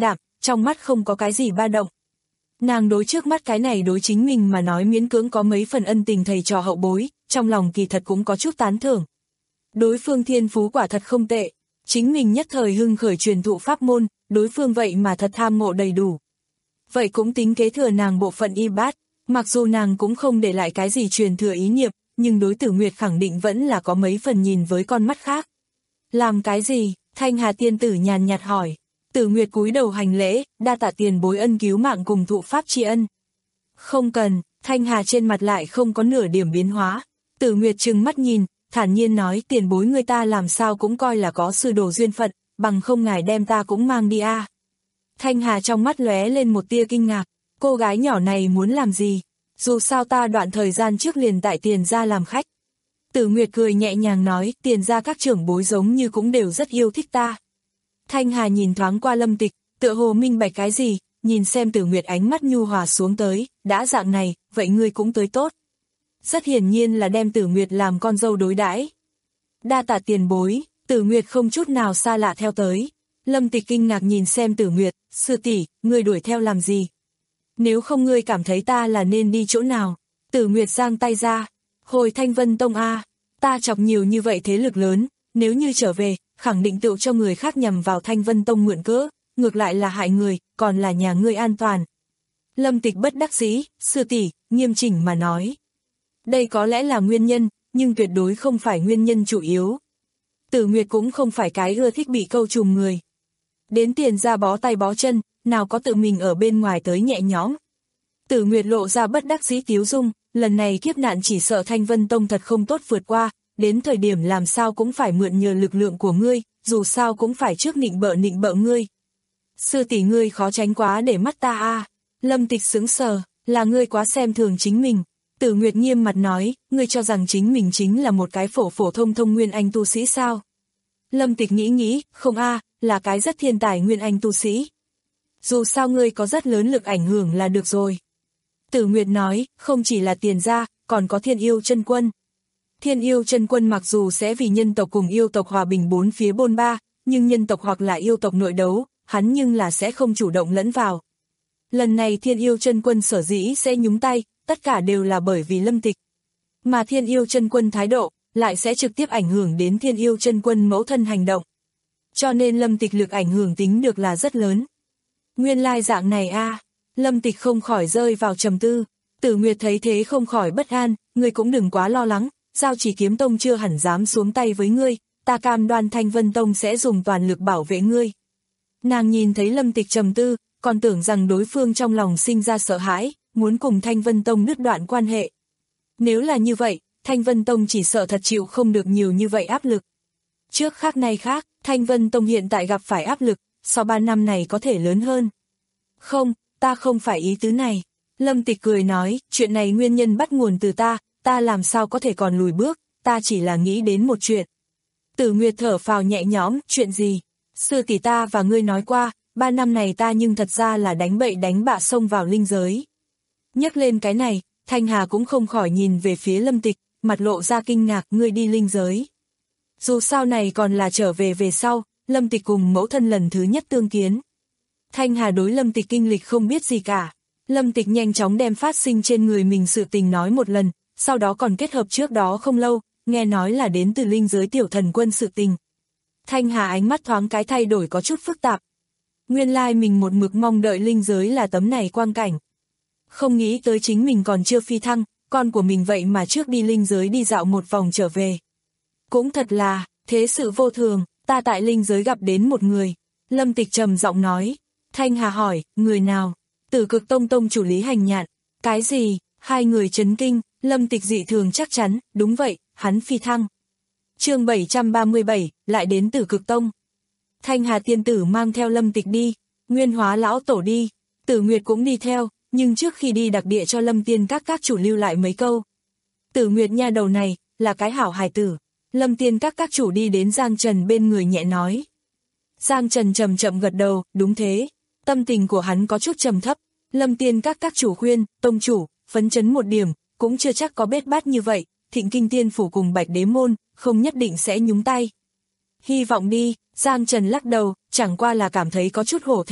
trong mắt không có cái gì ba động. Nàng đối trước mắt cái này đối chính mình mà nói miễn cưỡng có mấy phần ân tình thầy trò hậu bối, trong lòng kỳ thật cũng có chút tán thưởng. Đối phương thiên phú quả thật không tệ, chính mình nhất thời hưng khởi truyền thụ pháp môn, đối phương vậy mà thật tham ngộ đầy đủ. Vậy cũng tính kế thừa nàng bộ phận y bát, mặc dù nàng cũng không để lại cái gì truyền thừa ý niệm, nhưng đối Tử Nguyệt khẳng định vẫn là có mấy phần nhìn với con mắt khác. Làm cái gì? Thanh Hà tiên tử nhàn nhạt hỏi. Tử Nguyệt cúi đầu hành lễ, đa tạ tiền bối ân cứu mạng cùng thụ pháp tri ân. Không cần, Thanh Hà trên mặt lại không có nửa điểm biến hóa. Tử Nguyệt trừng mắt nhìn, thản nhiên nói tiền bối người ta làm sao cũng coi là có sư đồ duyên phận, bằng không ngài đem ta cũng mang đi a. À. Thanh Hà trong mắt lóe lên một tia kinh ngạc, cô gái nhỏ này muốn làm gì? Dù sao ta đoạn thời gian trước liền tại Tiền gia làm khách. Tử Nguyệt cười nhẹ nhàng nói, Tiền gia các trưởng bối giống như cũng đều rất yêu thích ta. Thanh Hà nhìn thoáng qua Lâm Tịch, tựa hồ minh bạch cái gì, nhìn xem Tử Nguyệt ánh mắt nhu hòa xuống tới, đã dạng này, vậy ngươi cũng tới tốt. Rất hiển nhiên là đem Tử Nguyệt làm con dâu đối đãi. Đa tạ tiền bối, Tử Nguyệt không chút nào xa lạ theo tới. Lâm Tịch kinh ngạc nhìn xem Tử Nguyệt, sư tỷ, ngươi đuổi theo làm gì? Nếu không ngươi cảm thấy ta là nên đi chỗ nào? Tử Nguyệt giang tay ra, hồi Thanh Vân Tông a, ta chọc nhiều như vậy thế lực lớn, nếu như trở về, khẳng định tựu cho người khác nhằm vào Thanh Vân Tông mượn cớ, ngược lại là hại người, còn là nhà ngươi an toàn. Lâm Tịch bất đắc dĩ, sư tỷ, nghiêm chỉnh mà nói. Đây có lẽ là nguyên nhân, nhưng tuyệt đối không phải nguyên nhân chủ yếu. Tử Nguyệt cũng không phải cái ưa thích bị câu trùm người. Đến Tiền gia bó tay bó chân, nào có tự mình ở bên ngoài tới nhẹ nhõm. Tử Nguyệt lộ ra bất đắc dĩ tiếu dung, lần này kiếp nạn chỉ sợ Thanh Vân Tông thật không tốt vượt qua, đến thời điểm làm sao cũng phải mượn nhờ lực lượng của ngươi, dù sao cũng phải trước nịnh bợ nịnh bợ ngươi. Sư tỷ ngươi khó tránh quá để mắt ta a. À. Lâm Tịch sững sờ, là ngươi quá xem thường chính mình. Tử Nguyệt nghiêm mặt nói, ngươi cho rằng chính mình chính là một cái phổ phổ thông thông nguyên anh tu sĩ sao? Lâm Tịch nghĩ nghĩ, không a, à, là cái rất thiên tài nguyên anh tu sĩ. Dù sao ngươi có rất lớn lực ảnh hưởng là được rồi. Tử Nguyệt nói, không chỉ là Tiền gia, còn có Thiên Yêu Chân Quân. Thiên Yêu Chân Quân mặc dù sẽ vì nhân tộc cùng yêu tộc hòa bình bốn phía bôn ba, nhưng nhân tộc hoặc là yêu tộc nội đấu, hắn nhưng là sẽ không chủ động lẫn vào. Lần này Thiên Yêu Chân Quân sở dĩ sẽ nhúng tay, tất cả đều là bởi vì Lâm Tịch. Mà Thiên Yêu Chân Quân thái độ, lại sẽ trực tiếp ảnh hưởng đến Thiên Yêu Chân Quân mẫu thân hành động. Cho nên Lâm Tịch lực ảnh hưởng tính được là rất lớn. Nguyên lai dạng này a, à. Lâm Tịch không khỏi rơi vào trầm tư. Tử Nguyệt thấy thế không khỏi bất an, ngươi cũng đừng quá lo lắng, Giao Chỉ Kiếm Tông chưa hẳn dám xuống tay với ngươi, ta cam đoan Thanh Vân Tông sẽ dùng toàn lực bảo vệ ngươi. Nàng nhìn thấy Lâm Tịch trầm tư, còn tưởng rằng đối phương trong lòng sinh ra sợ hãi, muốn cùng Thanh Vân Tông đứt đoạn quan hệ. Nếu là như vậy, Thanh Vân Tông chỉ sợ thật chịu không được nhiều như vậy áp lực. Trước khác nay khác, Thanh Vân Tông hiện tại gặp phải áp lực, sau ba năm này có thể lớn hơn. Không, ta không phải ý tứ này. Lâm Tịch cười nói, chuyện này nguyên nhân bắt nguồn từ ta, ta làm sao có thể còn lùi bước, ta chỉ là nghĩ đến một chuyện. Tử Nguyệt thở phào nhẹ nhõm, chuyện gì? Sư tỷ ta và ngươi nói qua, ba năm này ta nhưng thật ra là đánh bậy đánh bạ xông vào linh giới. Nhắc lên cái này, Thanh Hà cũng không khỏi nhìn về phía Lâm Tịch, mặt lộ ra kinh ngạc, ngươi đi linh giới. Dù sao này còn là trở về về sau, Lâm Tịch cùng mẫu thân lần thứ nhất tương kiến. Thanh Hà đối Lâm Tịch kinh lịch không biết gì cả. Lâm Tịch nhanh chóng đem phát sinh trên người mình sự tình nói một lần, sau đó còn kết hợp trước đó không lâu, nghe nói là đến từ linh giới tiểu thần quân sự tình. Thanh Hà ánh mắt thoáng cái thay đổi có chút phức tạp. Nguyên lai mình một mực mong đợi linh giới là tấm này quang cảnh. Không nghĩ tới chính mình còn chưa phi thăng, con của mình vậy mà trước đi linh giới đi dạo một vòng trở về. Cũng thật là, thế sự vô thường, ta tại linh giới gặp đến một người. Lâm Tịch trầm giọng nói. Thanh Hà hỏi, người nào? Tử Cực Tông tông chủ Lý Hành Nhạn. Cái gì? Hai người chấn kinh, Lâm Tịch dị thường chắc chắn, đúng vậy, hắn phi thăng. Chương bảy trăm ba mươi bảy, lại đến Tử Cực Tông. Thanh Hà tiên tử mang theo Lâm Tịch đi, Nguyên Hóa lão tổ đi, Tử Nguyệt cũng đi theo, nhưng trước khi đi đặc địa cho Lâm Tiên các các chủ lưu lại mấy câu. Tử Nguyệt nha đầu này, là cái hảo hài tử. Lâm Tiên các các chủ đi đến Giang Trần bên người nhẹ nói. Giang Trần chậm chậm gật đầu, đúng thế. Tâm tình của hắn có chút trầm thấp. Lâm Tiên các các chủ khuyên, tông chủ, phấn chấn một điểm, cũng chưa chắc có bết bát như vậy. Thịnh Kinh Tiên phủ cùng Bạch Đế môn, không nhất định sẽ nhúng tay. Hy vọng đi, Giang Trần lắc đầu, chẳng qua là cảm thấy có chút hổ thẹn,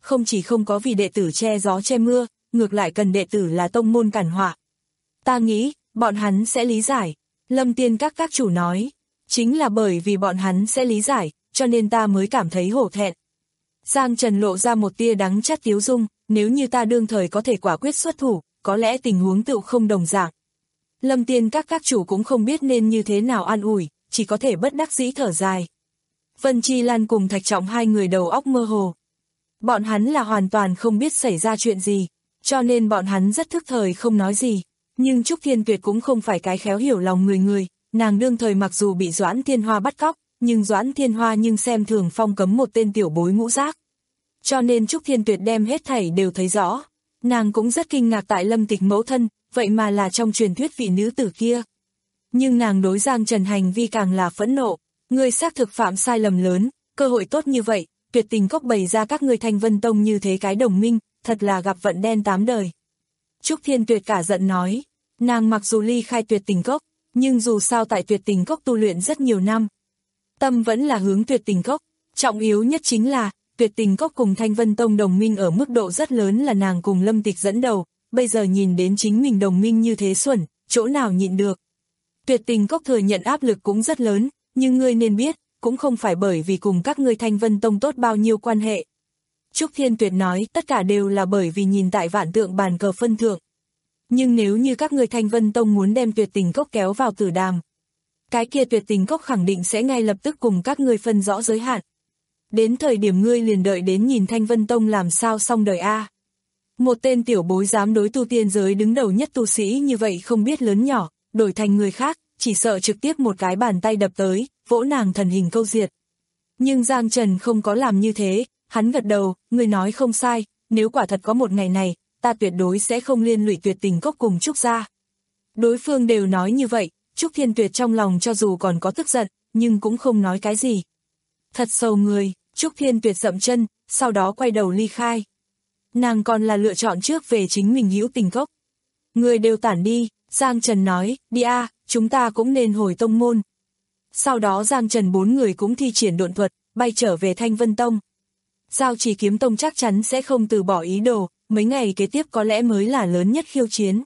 không chỉ không có vì đệ tử che gió che mưa, ngược lại cần đệ tử là tông môn cản họa. Ta nghĩ, bọn hắn sẽ lý giải. Lâm Tiên các các chủ nói, chính là bởi vì bọn hắn sẽ lý giải, cho nên ta mới cảm thấy hổ thẹn. Giang Trần lộ ra một tia đắng chát tiếu dung, nếu như ta đương thời có thể quả quyết xuất thủ, có lẽ tình huống tựu không đồng dạng. Lâm Tiên các các chủ cũng không biết nên như thế nào an ủi, chỉ có thể bất đắc dĩ thở dài. Vân Chi Lan cùng Thạch Trọng hai người đầu óc mơ hồ. Bọn hắn là hoàn toàn không biết xảy ra chuyện gì, cho nên bọn hắn rất thức thời không nói gì. Nhưng Trúc Thiên Tuyệt cũng không phải cái khéo hiểu lòng người người, nàng đương thời mặc dù bị Doãn Thiên Hoa bắt cóc, nhưng Doãn Thiên Hoa nhưng xem thường phong cấm một tên tiểu bối ngũ giác. Cho nên Trúc Thiên Tuyệt đem hết thảy đều thấy rõ. Nàng cũng rất kinh ngạc tại Lâm Tịch mẫu thân, vậy mà là trong truyền thuyết vị nữ tử kia. Nhưng nàng đối Giang Trần hành vi càng là phẫn nộ, ngươi xác thực phạm sai lầm lớn, cơ hội tốt như vậy, Tuyệt Tình Cốc bày ra các ngươi Thanh Vân Tông như thế cái đồng minh, thật là gặp vận đen tám đời. Trúc Thiên Tuyệt cả giận nói, nàng mặc dù ly khai Tuyệt Tình Cốc, nhưng dù sao tại Tuyệt Tình Cốc tu luyện rất nhiều năm. Tâm vẫn là hướng Tuyệt Tình Cốc, trọng yếu nhất chính là, Tuyệt Tình Cốc cùng Thanh Vân Tông đồng minh ở mức độ rất lớn là nàng cùng Lâm Tịch dẫn đầu, bây giờ nhìn đến chính mình đồng minh như thế xuẩn, chỗ nào nhịn được. Tuyệt Tình Cốc thừa nhận áp lực cũng rất lớn, nhưng ngươi nên biết, cũng không phải bởi vì cùng các ngươi Thanh Vân Tông tốt bao nhiêu quan hệ. Trúc Thiên Tuyệt nói tất cả đều là bởi vì nhìn tại vạn tượng bàn cờ phân thượng. Nhưng nếu như các ngươi Thanh Vân Tông muốn đem Tuyệt Tình Cốc kéo vào tử đàm, cái kia Tuyệt Tình Cốc khẳng định sẽ ngay lập tức cùng các ngươi phân rõ giới hạn. Đến thời điểm ngươi liền đợi đến nhìn Thanh Vân Tông làm sao xong đời a. Một tên tiểu bối dám đối tu tiên giới đứng đầu nhất tu sĩ như vậy không biết lớn nhỏ, đổi thành người khác, chỉ sợ trực tiếp một cái bàn tay đập tới, vỗ nàng thần hình câu diệt. Nhưng Giang Trần không có làm như thế, hắn gật đầu, ngươi nói không sai, nếu quả thật có một ngày này, ta tuyệt đối sẽ không liên lụy Tuyệt Tình Cốc cùng Trúc gia. Đối phương đều nói như vậy, Trúc Thiên Tuyệt trong lòng cho dù còn có tức giận, nhưng cũng không nói cái gì. Thật sầu người, Trúc Thiên Tuyệt dậm chân, sau đó quay đầu ly khai. Nàng còn là lựa chọn trước về chính mình Hữu Tình Cốc. Người đều tản đi, Giang Trần nói, đi a, chúng ta cũng nên hồi tông môn. Sau đó Giang Trần bốn người cũng thi triển độn thuật, bay trở về Thanh Vân Tông. Giao Chỉ Kiếm Tông chắc chắn sẽ không từ bỏ ý đồ, mấy ngày kế tiếp có lẽ mới là lớn nhất khiêu chiến.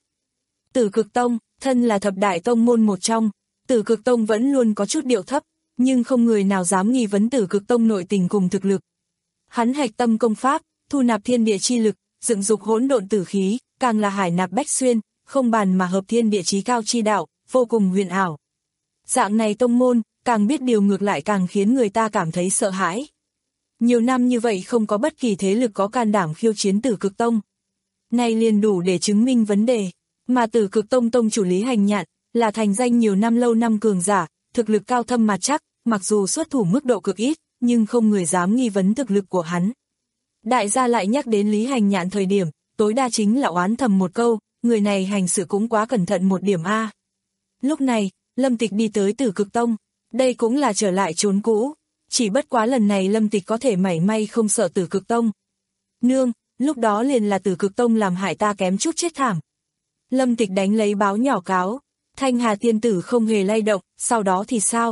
Tử Cực Tông, thân là thập đại tông môn một trong, Tử Cực Tông vẫn luôn có chút điệu thấp, nhưng không người nào dám nghi vấn Tử Cực Tông nội tình cùng thực lực. Hắn hạch tâm công pháp, thu nạp thiên địa chi lực, dựng dục hỗn độn tử khí, càng là hải nạp bách xuyên, không bàn mà hợp thiên địa chí cao chi đạo, vô cùng huyền ảo. Dạng này tông môn, càng biết điều ngược lại càng khiến người ta cảm thấy sợ hãi. Nhiều năm như vậy không có bất kỳ thế lực có can đảm khiêu chiến Tử Cực Tông. Này liền đủ để chứng minh vấn đề, mà Tử Cực Tông tông chủ Lý Hành Nhạn, là thành danh nhiều năm lâu năm cường giả, thực lực cao thâm mà chắc, mặc dù xuất thủ mức độ cực ít, nhưng không người dám nghi vấn thực lực của hắn. Đại gia lại nhắc đến Lý Hành Nhạn thời điểm, tối đa chính là oán thầm một câu, người này hành sự cũng quá cẩn thận một điểm a. Lúc này, Lâm Tịch đi tới Tử Cực Tông, đây cũng là trở lại chốn cũ, chỉ bất quá lần này Lâm Tịch có thể mảy may không sợ Tử Cực Tông. Nương, lúc đó liền là Tử Cực Tông làm hại ta kém chút chết thảm. Lâm Tịch đánh lấy báo nhỏ cáo, Thanh Hà tiên tử không hề lay động, sau đó thì sao?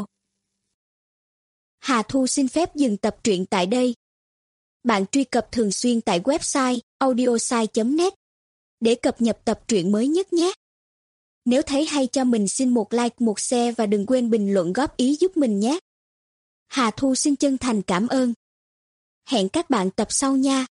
Hà Thu xin phép dừng tập truyện tại đây. Bạn truy cập thường xuyên tại website audiosai chấm net để cập nhật tập truyện mới nhất nhé. Nếu thấy hay cho mình xin một like, một share và đừng quên bình luận góp ý giúp mình nhé. Hà Thu xin chân thành cảm ơn. Hẹn các bạn tập sau nha.